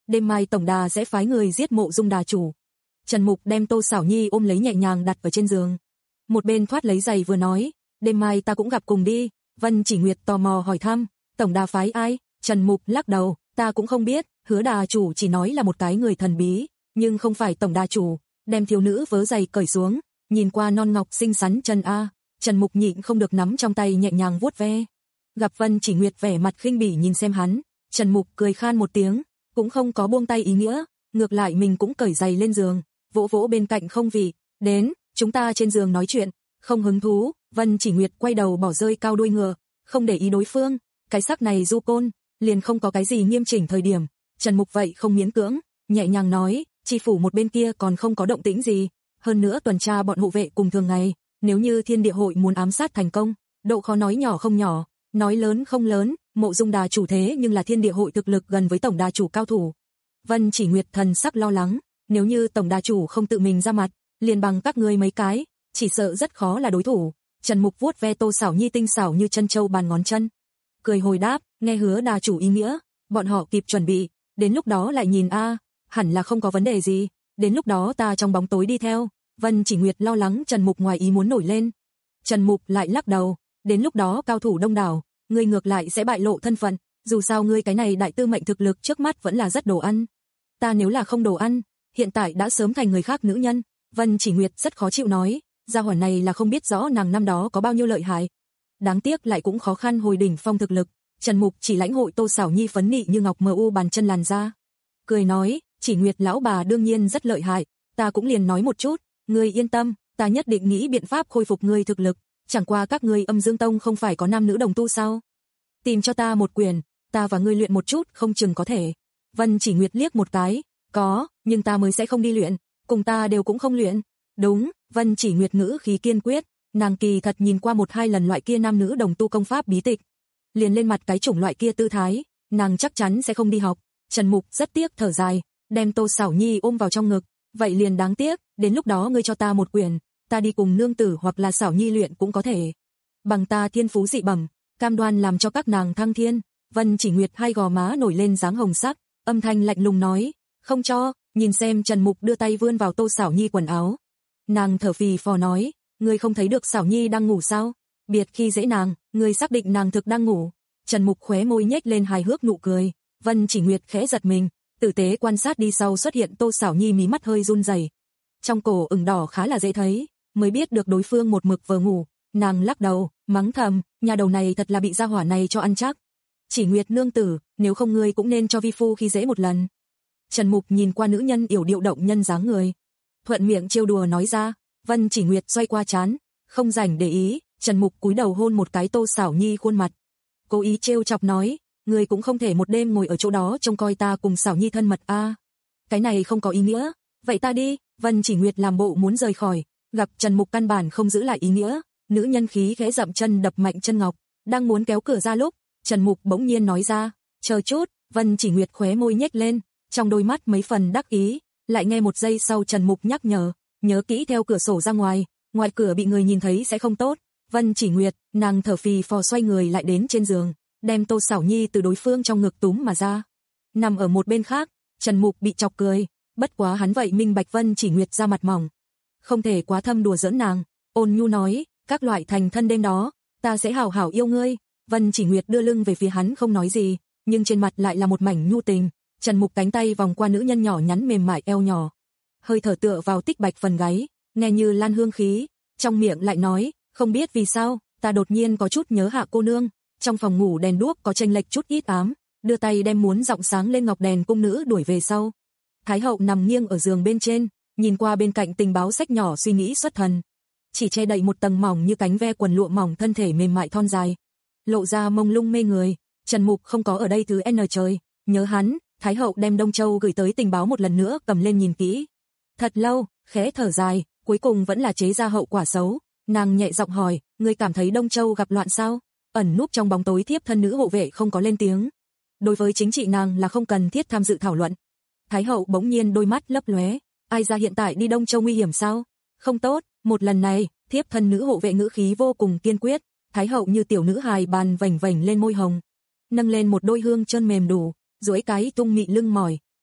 đêm mai tổng đà sẽ phái người giết Mộ Dung đà chủ. Trần Mục đem Tô Sảo Nhi ôm lấy nhẹ nhàng đặt ở trên giường. Một bên thoát lấy giày vừa nói, đêm mai ta cũng gặp cùng đi. Vân Chỉ Nguyệt tò mò hỏi thăm, tổng đà phái ai? Trần Mục lắc đầu, ta cũng không biết, Hứa đà chủ chỉ nói là một cái người thần bí, nhưng không phải tổng đà chủ. Đem thiếu nữ vớ giày cởi xuống, nhìn qua non ngọc xinh xắn chân a, Trần Mục nhịn không được nắm trong tay nhẹ nhàng vuốt ve. Gặp Vân Chỉ Nguyệt vẻ mặt khinh bỉ nhìn xem hắn, Trần Mục cười khan một tiếng, cũng không có buông tay ý nghĩa, ngược lại mình cũng cởi giày lên giường, vỗ vỗ bên cạnh không vị, đến, chúng ta trên giường nói chuyện, không hứng thú. Vân Chỉ Nguyệt quay đầu bỏ rơi cao đuôi ngựa, không để ý đối phương, cái sắc này du côn, liền không có cái gì nghiêm chỉnh thời điểm. Trần Mục vậy không miễn cưỡng, nhẹ nhàng nói, chi phủ một bên kia còn không có động tĩnh gì, hơn nữa tuần tra bọn hộ vệ cùng thường ngày, nếu như Thiên Địa hội muốn ám sát thành công, độ khó nói nhỏ không nhỏ, nói lớn không lớn, Mộ Dung đà chủ thế nhưng là Thiên Địa hội thực lực gần với tổng đà chủ cao thủ. Vân Chỉ Nguyệt thần sắc lo lắng, nếu như tổng đà chủ không tự mình ra mặt, liền bằng các ngươi mấy cái, chỉ sợ rất khó là đối thủ. Trần Mục vuốt ve Tô Sảo Nhi tinh xảo như chân châu bàn ngón chân, cười hồi đáp, nghe Hứa đà chủ ý nghĩa, bọn họ kịp chuẩn bị, đến lúc đó lại nhìn a, hẳn là không có vấn đề gì, đến lúc đó ta trong bóng tối đi theo. Vân Chỉ Nguyệt lo lắng Trần Mục ngoài ý muốn nổi lên. Trần Mục lại lắc đầu, đến lúc đó cao thủ đông đảo, ngươi ngược lại sẽ bại lộ thân phận, dù sao ngươi cái này đại tư mệnh thực lực trước mắt vẫn là rất đồ ăn. Ta nếu là không đồ ăn, hiện tại đã sớm thành người khác nữ nhân. Vân Chỉ Nguyệt rất khó chịu nói, gia hỏa này là không biết rõ nàng năm đó có bao nhiêu lợi hại. Đáng tiếc lại cũng khó khăn hồi đỉnh phong thực lực. Trần Mục chỉ lãnh hội Tô Sảo Nhi phấn nị như ngọc mờ u bàn chân làn da, cười nói, Chỉ Nguyệt lão bà đương nhiên rất lợi hại, ta cũng liền nói một chút, ngươi yên tâm, ta nhất định nghĩ biện pháp khôi phục ngươi thực lực, chẳng qua các ngươi Âm Dương Tông không phải có nam nữ đồng tu sao? Tìm cho ta một quyền, ta và ngươi luyện một chút không chừng có thể. Vân Chỉ Nguyệt liếc một cái, có, nhưng ta mới sẽ không đi luyện, cùng ta đều cũng không luyện. Đúng, Vân Chỉ Nguyệt ngữ khí kiên quyết, nàng kỳ thật nhìn qua một hai lần loại kia nam nữ đồng tu công pháp bí tịch, liền lên mặt cái chủng loại kia tư thái, nàng chắc chắn sẽ không đi học. Trần Mục rất tiếc thở dài, đem Tô Sảo Nhi ôm vào trong ngực, vậy liền đáng tiếc, đến lúc đó ngươi cho ta một quyền, ta đi cùng nương tử hoặc là Sảo Nhi luyện cũng có thể. Bằng ta thiên phú dị bẩm, cam đoan làm cho các nàng thăng thiên. Vân Chỉ Nguyệt hai gò má nổi lên dáng hồng sắc, âm thanh lạnh lùng nói, không cho. Nhìn xem Trần Mục đưa tay vươn vào Tô Sảo Nhi quần áo, nàng thở phì phò nói, ngươi không thấy được Sảo Nhi đang ngủ sao? Biệt khi dễ nàng, ngươi xác định nàng thực đang ngủ? Trần Mục khóe môi nhếch lên hài hước nụ cười. Vân Chỉ Nguyệt khẽ giật mình, tử tế quan sát đi sau xuất hiện Tô Sảo Nhi mí mắt hơi run rẩy, trong cổ ửng đỏ khá là dễ thấy, mới biết được đối phương một mực vờ ngủ. Nàng lắc đầu, mắng thầm, nhà đầu này thật là bị gia hỏa này cho ăn chắc. Chỉ Nguyệt nương tử, nếu không ngươi cũng nên cho vi phu khi dễ một lần. Trần Mục nhìn qua nữ nhân yểu điệu động nhân dáng người, thuận miệng trêu đùa nói ra. Vân Chỉ Nguyệt xoay qua trán, không rảnh để ý. Trần Mục cúi đầu hôn một cái Tô Sảo Nhi khuôn mặt, cố ý trêu chọc nói, ngươi cũng không thể một đêm ngồi ở chỗ đó trông coi ta cùng Sảo Nhi thân mật a. À. Cái này không có ý nghĩa, vậy ta đi. Vân Chỉ Nguyệt làm bộ muốn rời khỏi, gặp Trần Mục căn bản không giữ lại ý nghĩa, nữ nhân khí khẽ dậm chân đập mạnh chân ngọc, đang muốn kéo cửa ra lúc, Trần Mục bỗng nhiên nói ra, chờ chút. Vân Chỉ Nguyệt khóe môi nhếch lên, trong đôi mắt mấy phần đắc ý, lại nghe một giây sau Trần Mục nhắc nhở, nhớ kỹ theo cửa sổ ra ngoài, ngoài cửa bị người nhìn thấy sẽ không tốt. Vân Chỉ Nguyệt, nàng thở phì phò xoay người lại đến trên giường, đem Tô Sảo Nhi từ đối phương trong ngực túm mà ra. Nằm ở một bên khác, Trần Mục bị chọc cười, bất quá hắn vậy minh bạch Vân Chỉ Nguyệt ra mặt mỏng, không thể quá thâm đùa giỡn nàng, ôn nhu nói, các loại thành thân đêm đó, ta sẽ hảo hảo yêu ngươi. Vân Chỉ Nguyệt đưa lưng về phía hắn không nói gì, nhưng trên mặt lại là một mảnh nhu tình. Trần Mục cánh tay vòng qua nữ nhân nhỏ nhắn mềm mại eo nhỏ, hơi thở tựa vào tích bạch phần gáy, nghe như lan hương khí, trong miệng lại nói, không biết vì sao, ta đột nhiên có chút nhớ Hạ cô nương. Trong phòng ngủ đèn đuốc có chênh lệch chút ít ám, đưa tay đem muốn giọng sáng lên ngọc đèn cung nữ đuổi về sau. Thái hậu nằm nghiêng ở giường bên trên, nhìn qua bên cạnh tình báo sách nhỏ suy nghĩ xuất thần, chỉ che đậy một tầng mỏng như cánh ve quần lụa mỏng thân thể mềm mại thon dài, lộ ra mông lung mê người. Trần Mục không có ở đây thứ n trời, nhớ hắn. Thái hậu đem Đông Châu gửi tới tình báo một lần nữa cầm lên nhìn kỹ, thật lâu, khẽ thở dài, cuối cùng vẫn là chế ra hậu quả xấu. Nàng nhẹ giọng hỏi, ngươi cảm thấy Đông Châu gặp loạn sao? Ẩn núp trong bóng tối thiếp thân nữ hộ vệ không có lên tiếng, đối với chính trị nàng là không cần thiết tham dự thảo luận. Thái hậu bỗng nhiên đôi mắt lấp lóe, ai ra hiện tại đi Đông Châu nguy hiểm sao? Không tốt. Một lần này, thiếp thân nữ hộ vệ ngữ khí vô cùng kiên quyết. Thái hậu như tiểu nữ hài bàn vành vành lên môi hồng, nâng lên một đôi hương chân mềm đủ, duỗi cái tung mị lưng mỏi,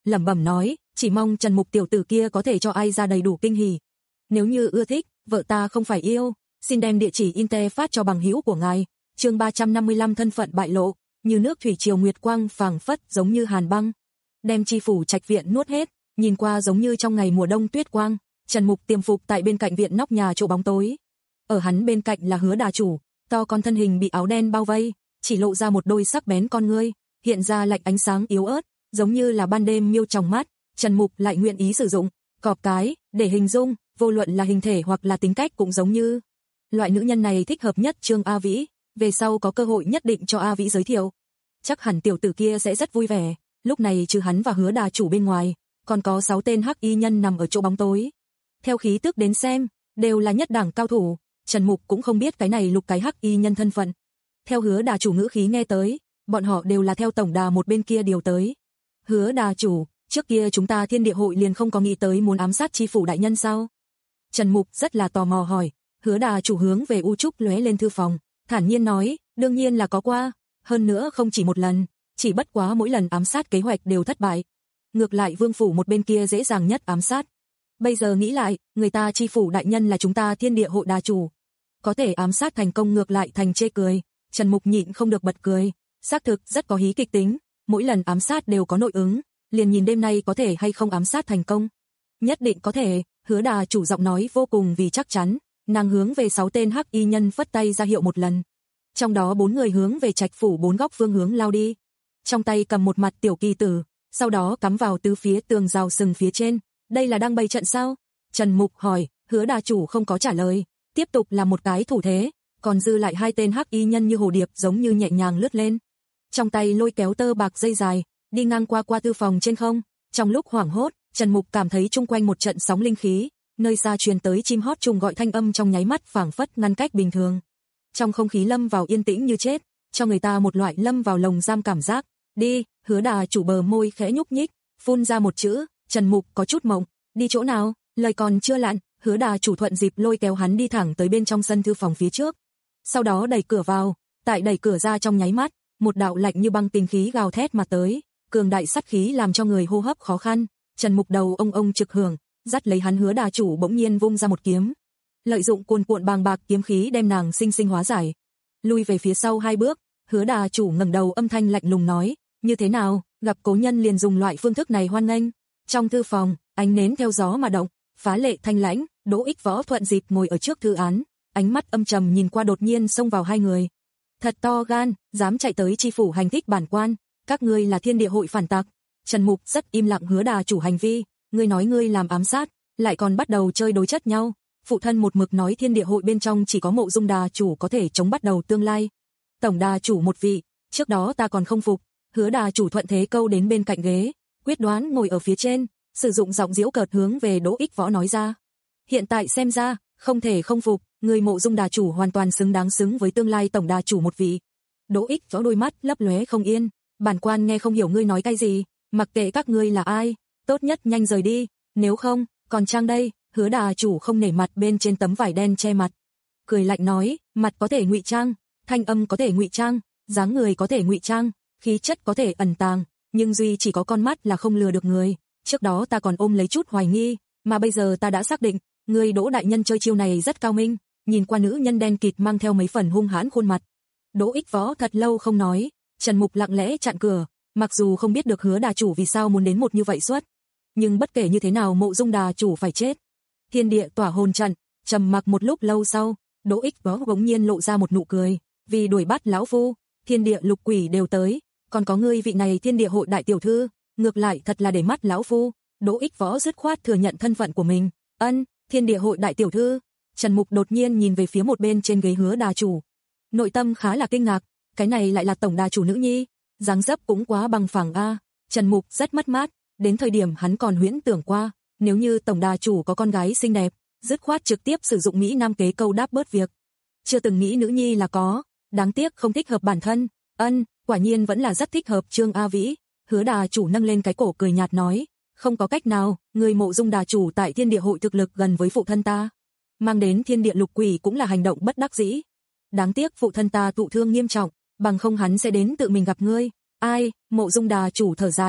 lẩm bẩm nói, chỉ mong Trần Mục tiểu tử kia có thể cho ai ra đầy đủ kinh hỉ. Nếu như ưa thích, vợ ta không phải yêu, xin đem địa chỉ Inter phát cho bằng hữu của ngài. Chương ba trăm năm mươi lăm thân phận bại lộ, như nước thủy triều nguyệt quang phảng phất giống như hàn băng, đem chi phủ trạch viện nuốt hết, nhìn qua giống như trong ngày mùa đông tuyết quang. Trần Mục tiềm phục tại bên cạnh viện nóc nhà chỗ bóng tối. Ở hắn bên cạnh là Hứa Đà chủ, to con thân hình bị áo đen bao vây, chỉ lộ ra một đôi sắc bén con ngươi, hiện ra lạnh ánh sáng yếu ớt, giống như là ban đêm miêu trong mắt. Trần Mục lại nguyện ý sử dụng cọp cái để hình dung, vô luận là hình thể hoặc là tính cách cũng giống như. Loại nữ nhân này thích hợp nhất Trương A Vĩ, về sau có cơ hội nhất định cho A Vĩ giới thiệu. Chắc hẳn tiểu tử kia sẽ rất vui vẻ. Lúc này trừ hắn và Hứa Đà chủ bên ngoài, còn có sáu tên hắc y nhân nằm ở chỗ bóng tối. Theo khí tức đến xem, đều là nhất đẳng cao thủ. Trần Mục cũng không biết cái này lục cái hắc y nhân thân phận. Theo Hứa Đà chủ ngữ khí nghe tới, bọn họ đều là theo tổng đà một bên kia điều tới. Hứa Đà chủ, trước kia chúng ta Thiên Địa hội liền không có nghĩ tới muốn ám sát chi phủ đại nhân sao? Trần Mục rất là tò mò hỏi. Hứa Đà chủ hướng về U Trúc lóe lên thư phòng, thản nhiên nói, đương nhiên là có qua, hơn nữa không chỉ một lần, chỉ bất quá mỗi lần ám sát kế hoạch đều thất bại. Ngược lại vương phủ một bên kia dễ dàng nhất ám sát. Bây giờ nghĩ lại, người ta chi phủ đại nhân là chúng ta Thiên Địa hội đà chủ, có thể ám sát thành công ngược lại thành chê cười. Trần Mục nhịn không được bật cười, xác thực rất có hí kịch tính, mỗi lần ám sát đều có nội ứng, liền nhìn đêm nay có thể hay không ám sát thành công. Nhất định có thể, Hứa Đà chủ giọng nói vô cùng vì chắc chắn, nàng hướng về sáu tên hắc y nhân phất tay ra hiệu một lần. Trong đó bốn người hướng về trạch phủ bốn góc phương hướng lao đi, trong tay cầm một mặt tiểu kỳ tử, sau đó cắm vào tứ phía tường rào sừng phía trên. Đây là đang bày trận sao? Trần Mục hỏi. Hứa Đà chủ không có trả lời, tiếp tục là một cái thủ thế, còn dư lại hai tên hắc y nhân như hồ điệp giống như nhẹ nhàng lướt lên, trong tay lôi kéo tơ bạc dây dài, đi ngang qua qua tư phòng trên không. Trong lúc hoảng hốt, Trần Mục cảm thấy chung quanh một trận sóng linh khí, nơi xa truyền tới chim hót trùng gọi thanh âm trong nháy mắt phảng phất ngăn cách bình thường. Trong không khí lâm vào yên tĩnh như chết, cho người ta một loại lâm vào lồng giam cảm giác. Đi, Hứa Đà chủ bờ môi khẽ nhúc nhích, phun ra một chữ. Trần Mục có chút mộng, đi chỗ nào? Lời còn chưa lặn, Hứa Đà chủ thuận dịp lôi kéo hắn đi thẳng tới bên trong sân thư phòng phía trước. Sau đó đẩy cửa vào, tại đẩy cửa ra trong nháy mắt, một đạo lạnh như băng tinh khí gào thét mà tới, cường đại sát khí làm cho người hô hấp khó khăn. Trần Mục đầu ông ông trực hưởng, dắt lấy hắn. Hứa Đà chủ bỗng nhiên vung ra một kiếm, lợi dụng cuồn cuộn bàng bạc kiếm khí đem nàng sinh sinh hóa giải. Lui về phía sau hai bước, Hứa Đà chủ ngẩng đầu âm thanh lạnh lùng nói, như thế nào, gặp cố nhân liền dùng loại phương thức này hoan nghênh. Trong thư phòng, ánh nến theo gió mà động, phá lệ thanh lãnh. Đỗ Ích Võ thuận dịp ngồi ở trước thư án, ánh mắt âm trầm nhìn qua đột nhiên xông vào hai người. Thật to gan, dám chạy tới chi phủ hành thích bản quan, các ngươi là Thiên Địa hội phản tặc. Trần Mục rất im lặng. Hứa Đà chủ hành vi, ngươi nói ngươi làm ám sát, lại còn bắt đầu chơi đối chất nhau. Phụ thân một mực nói Thiên Địa hội bên trong chỉ có Mộ Dung Đà chủ có thể chống bắt đầu tương lai. Tổng đà chủ một vị, trước đó ta còn không phục. Hứa Đà chủ thuận thế câu đến bên cạnh ghế, quyết đoán ngồi ở phía trên, sử dụng giọng giễu cợt hướng về Đỗ Ích Võ nói ra. Hiện tại xem ra, không thể không phục, người Mộ Dung đà chủ hoàn toàn xứng đáng xứng với tương lai tổng đà chủ một vị. Đỗ Ích Võ đôi mắt lấp lóe không yên, bản quan nghe không hiểu ngươi nói cái gì, mặc kệ các ngươi là ai, tốt nhất nhanh rời đi, nếu không, còn trang đây. Hứa Đà chủ không nể mặt bên trên tấm vải đen che mặt, cười lạnh nói, mặt có thể ngụy trang, thanh âm có thể ngụy trang, dáng người có thể ngụy trang, khí chất có thể ẩn tàng, nhưng duy chỉ có con mắt là không lừa được người. Trước đó ta còn ôm lấy chút hoài nghi, mà bây giờ ta đã xác định, người Đỗ đại nhân chơi chiêu này rất cao minh. Nhìn qua nữ nhân đen kịt mang theo mấy phần hung hãn khuôn mặt, Đỗ Ích Võ thật lâu không nói. Trần Mục lặng lẽ chặn cửa, mặc dù không biết được Hứa Đà chủ vì sao muốn đến một như vậy suất, nhưng bất kể như thế nào Mộ Dung đà chủ phải chết. Thiên địa tỏa hồn trận. Trầm mặc một lúc lâu sau, Đỗ Ích Võ bỗng nhiên lộ ra một nụ cười, vì đuổi bắt lão phu, thiên địa lục quỷ đều tới, còn có ngươi vị này Thiên Địa hội đại tiểu thư, ngược lại thật là để mắt lão phu. Đỗ Ích Võ dứt khoát thừa nhận thân phận của mình. Ân, Thiên Địa hội đại tiểu thư. Trần Mục đột nhiên nhìn về phía một bên trên ghế Hứa Đà chủ, nội tâm khá là kinh ngạc, cái này lại là tổng đà chủ nữ nhi, dáng dấp cũng quá bằng phẳng a. Trần Mục rất mất mát, đến thời điểm hắn còn huyễn tưởng qua, nếu như tổng đà chủ có con gái xinh đẹp, dứt khoát trực tiếp sử dụng mỹ nam kế câu đáp bớt việc. Chưa từng nghĩ nữ nhi là có, đáng tiếc không thích hợp bản thân. Ân, quả nhiên vẫn là rất thích hợp Trương A Vĩ. Hứa Đà chủ nâng lên cái cổ cười nhạt nói, không có cách nào, người Mộ Dung đà chủ tại Thiên Địa hội thực lực gần với phụ thân ta, mang đến thiên địa lục quỷ cũng là hành động bất đắc dĩ. Đáng tiếc phụ thân ta thụ thương nghiêm trọng, bằng không hắn sẽ đến tự mình gặp ngươi. Ai? Mộ Dung đà chủ thở dài,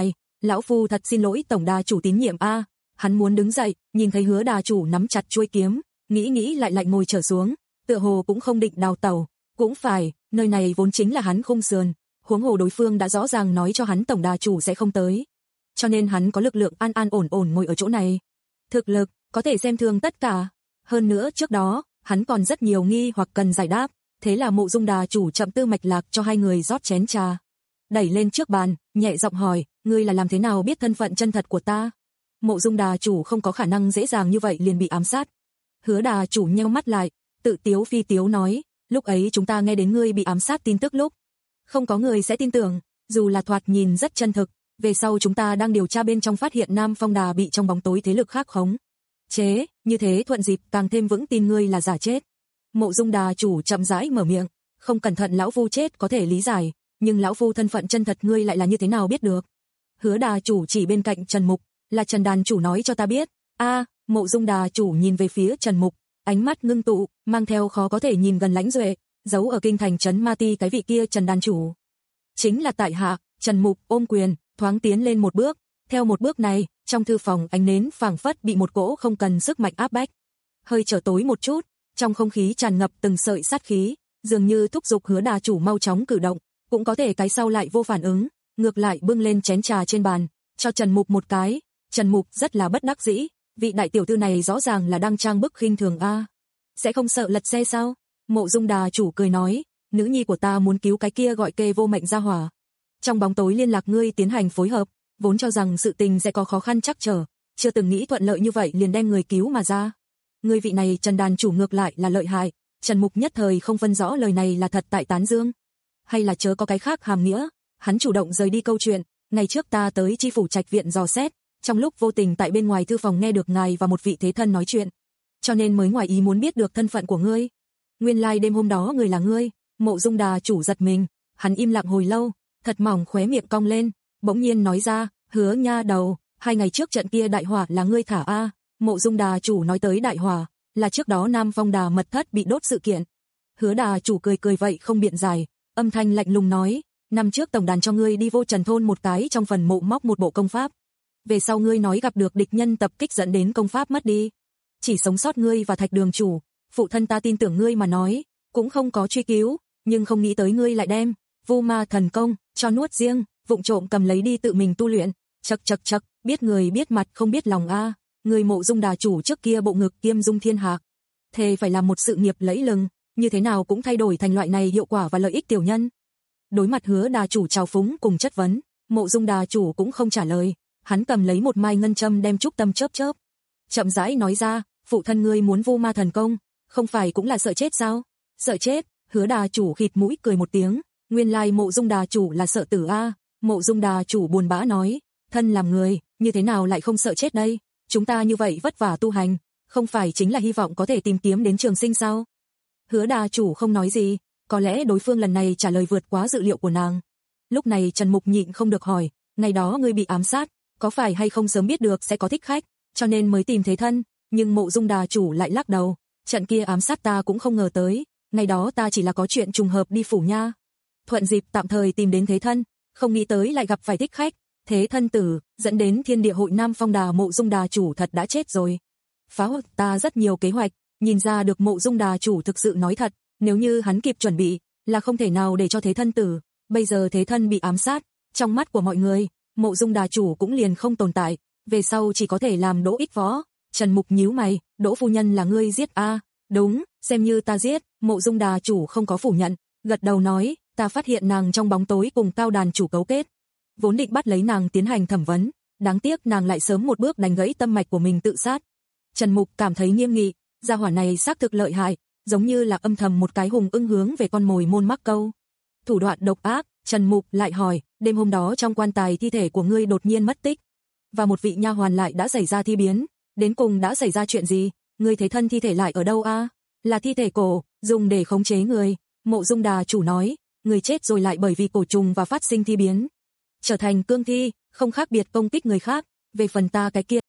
Lão phu thật xin lỗi tổng đà chủ tín nhiệm a. Hắn muốn đứng dậy, nhìn thấy Hứa đà chủ nắm chặt chuôi kiếm, nghĩ nghĩ lại lại ngồi trở xuống, tựa hồ cũng không định đào tẩu. Cũng phải, nơi này vốn chính là hắn khung sườn, huống hồ đối phương đã rõ ràng nói cho hắn tổng đà chủ sẽ không tới. Cho nên hắn có lực lượng an an ổn ổn ngồi ở chỗ này. Thực lực, có thể xem thường tất cả. Hơn nữa trước đó, hắn còn rất nhiều nghi hoặc cần giải đáp, thế là Mộ Dung đà chủ chậm tư mạch lạc cho hai người rót chén trà. Đẩy lên trước bàn, nhẹ giọng hỏi, ngươi là làm thế nào biết thân phận chân thật của ta? Mộ Dung đà chủ không có khả năng dễ dàng như vậy liền bị ám sát. Hứa đà chủ nheo mắt lại, tự tiếu phi tiếu nói, lúc ấy chúng ta nghe đến ngươi bị ám sát tin tức lúc. Không có người sẽ tin tưởng, dù là thoạt nhìn rất chân thực, về sau chúng ta đang điều tra bên trong phát hiện Nam Phong Đà bị trong bóng tối thế lực khác khống chế, như thế thuận dịp càng thêm vững tin ngươi là giả chết. Mộ Dung đà chủ chậm rãi mở miệng, không cẩn thận lão phu chết có thể lý giải, nhưng lão phu thân phận chân thật ngươi lại là như thế nào biết được? Hứa đà chủ chỉ bên cạnh Trần Mục, là Trần đàn chủ nói cho ta biết. A, Mộ Dung đà chủ nhìn về phía Trần Mục, ánh mắt ngưng tụ, mang theo khó có thể nhìn gần lãnh duệ, giấu ở kinh thành trấn Ma Ti cái vị kia Trần đàn chủ. Chính là tại hạ. Trần Mục ôm quyền, thoáng tiến lên một bước, theo một bước này, trong thư phòng ánh nến phảng phất bị một cỗ không cần sức mạnh áp bách. Hơi trở tối một chút, trong không khí tràn ngập từng sợi sát khí, dường như thúc giục Hứa đà chủ mau chóng cử động, cũng có thể cái sau lại vô phản ứng, ngược lại bưng lên chén trà trên bàn, cho Trần Mục một cái. Trần Mục rất là bất đắc dĩ, vị đại tiểu thư này rõ ràng là đang trang bức khinh thường a. Sẽ không sợ lật xe sao? Mộ Dung đà chủ cười nói, nữ nhi của ta muốn cứu cái kia gọi kê vô mệnh gia hỏa. Trong bóng tối liên lạc ngươi tiến hành phối hợp, vốn cho rằng sự tình sẽ có khó khăn trắc trở, chưa từng nghĩ thuận lợi như vậy liền đem người cứu mà ra. Ngươi vị này Trần đàn chủ ngược lại là lợi hại. Trần Mục nhất thời không phân rõ lời này là thật tại tán dương, hay là chớ có cái khác hàm nghĩa. Hắn chủ động rời đi câu chuyện, ngày trước ta tới chi phủ trạch viện dò xét, trong lúc vô tình tại bên ngoài thư phòng nghe được ngài và một vị thế thân nói chuyện, cho nên mới ngoài ý muốn biết được thân phận của ngươi. Nguyên lai like đêm hôm đó người là ngươi. Mộ Dung đà chủ giật mình, hắn im lặng hồi lâu, thật mỏng khóe miệng cong lên, bỗng nhiên nói ra, Hứa nha đầu, hai ngày trước trận kia đại hỏa là ngươi thả a. Mộ Dung đà chủ nói tới đại hỏa, là trước đó Nam Phong Đà mật thất bị đốt sự kiện. Hứa đà chủ cười cười vậy không biện giải, âm thanh lạnh lùng nói, năm trước tổng đàn cho ngươi đi vô trần thôn một cái trong phần mộ móc một bộ công pháp. Về sau ngươi nói gặp được địch nhân tập kích dẫn đến công pháp mất đi. Chỉ sống sót ngươi và Thạch đường chủ, phụ thân ta tin tưởng ngươi mà nói, cũng không có truy cứu, nhưng không nghĩ tới ngươi lại đem Vu Ma thần công cho nuốt riêng, vụng trộm cầm lấy đi tự mình tu luyện. Chậc chậc chậc, biết người biết mặt không biết lòng a. Người Mộ Dung đà chủ trước kia bộ ngực kiêm dung thiên hạ, thề phải làm một sự nghiệp lẫy lừng, như thế nào cũng thay đổi thành loại này hiệu quả và lợi ích tiểu nhân. Đối mặt Hứa đà chủ trào phúng cùng chất vấn, Mộ Dung đà chủ cũng không trả lời, hắn cầm lấy một mai ngân châm đem trúc tâm chớp chớp, chậm rãi nói ra, phụ thân ngươi muốn Vu Ma thần công, không phải cũng là sợ chết sao? Sợ chết? Hứa đà chủ khịt mũi cười một tiếng, nguyên lai Mộ Dung đà chủ là sợ tử a. Mộ Dung đà chủ buồn bã nói, thân làm người, như thế nào lại không sợ chết đây? Chúng ta như vậy vất vả tu hành, không phải chính là hy vọng có thể tìm kiếm đến trường sinh sao? Hứa đà chủ không nói gì, có lẽ đối phương lần này trả lời vượt quá dự liệu của nàng. Lúc này Trần Mục nhịn không được hỏi, ngày đó ngươi bị ám sát, có phải hay không sớm biết được sẽ có thích khách, cho nên mới tìm thế thân? Nhưng Mộ Dung đà chủ lại lắc đầu, trận kia ám sát ta cũng không ngờ tới, ngày đó ta chỉ là có chuyện trùng hợp đi phủ nha, thuận dịp tạm thời tìm đến thế thân, không nghĩ tới lại gặp phải thích khách, thế thân tử, dẫn đến thiên địa hội Nam Phong Đà. Mộ Dung đà chủ thật đã chết rồi, phá hủy ta rất nhiều kế hoạch. Nhìn ra được Mộ Dung đà chủ thực sự nói thật, nếu như hắn kịp chuẩn bị, là không thể nào để cho thế thân tử. Bây giờ thế thân bị ám sát, trong mắt của mọi người, Mộ Dung đà chủ cũng liền không tồn tại, về sau chỉ có thể làm Đỗ Ích Võ. Trần Mục nhíu mày, Đỗ phu nhân là ngươi giết a? À, đúng, xem như ta giết. Mộ Dung đà chủ không có phủ nhận, gật đầu nói, ta phát hiện nàng trong bóng tối cùng Cao đàn chủ cấu kết, vốn định bắt lấy nàng tiến hành thẩm vấn, đáng tiếc nàng lại sớm một bước đánh gãy tâm mạch của mình tự sát. Trần Mục cảm thấy nghiêm nghị, gia hỏa này xác thực lợi hại, giống như là âm thầm một cái hùng ưng hướng về con mồi môn mắc câu. Thủ đoạn độc ác. Trần Mục lại hỏi, đêm hôm đó trong quan tài thi thể của ngươi đột nhiên mất tích, và một vị nha hoàn lại đã xảy ra thi biến, đến cùng đã xảy ra chuyện gì? Ngươi thấy thân thi thể lại ở đâu a? À? Là thi thể cổ, dùng để khống chế người. Mộ Dung đà chủ nói, người chết rồi lại bởi vì cổ trùng và phát sinh thi biến, trở thành cương thi, không khác biệt công kích người khác, về phần ta cái kia.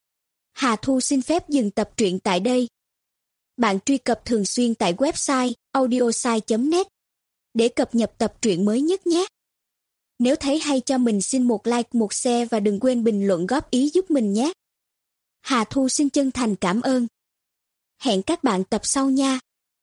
Hà Thu xin phép dừng tập truyện tại đây. Bạn truy cập thường xuyên tại website audiosai chấm net để cập nhật tập truyện mới nhất nhé. Nếu thấy hay cho mình xin một like, một share và đừng quên bình luận góp ý giúp mình nhé. Hà Thu xin chân thành cảm ơn. Hẹn các bạn tập sau nha.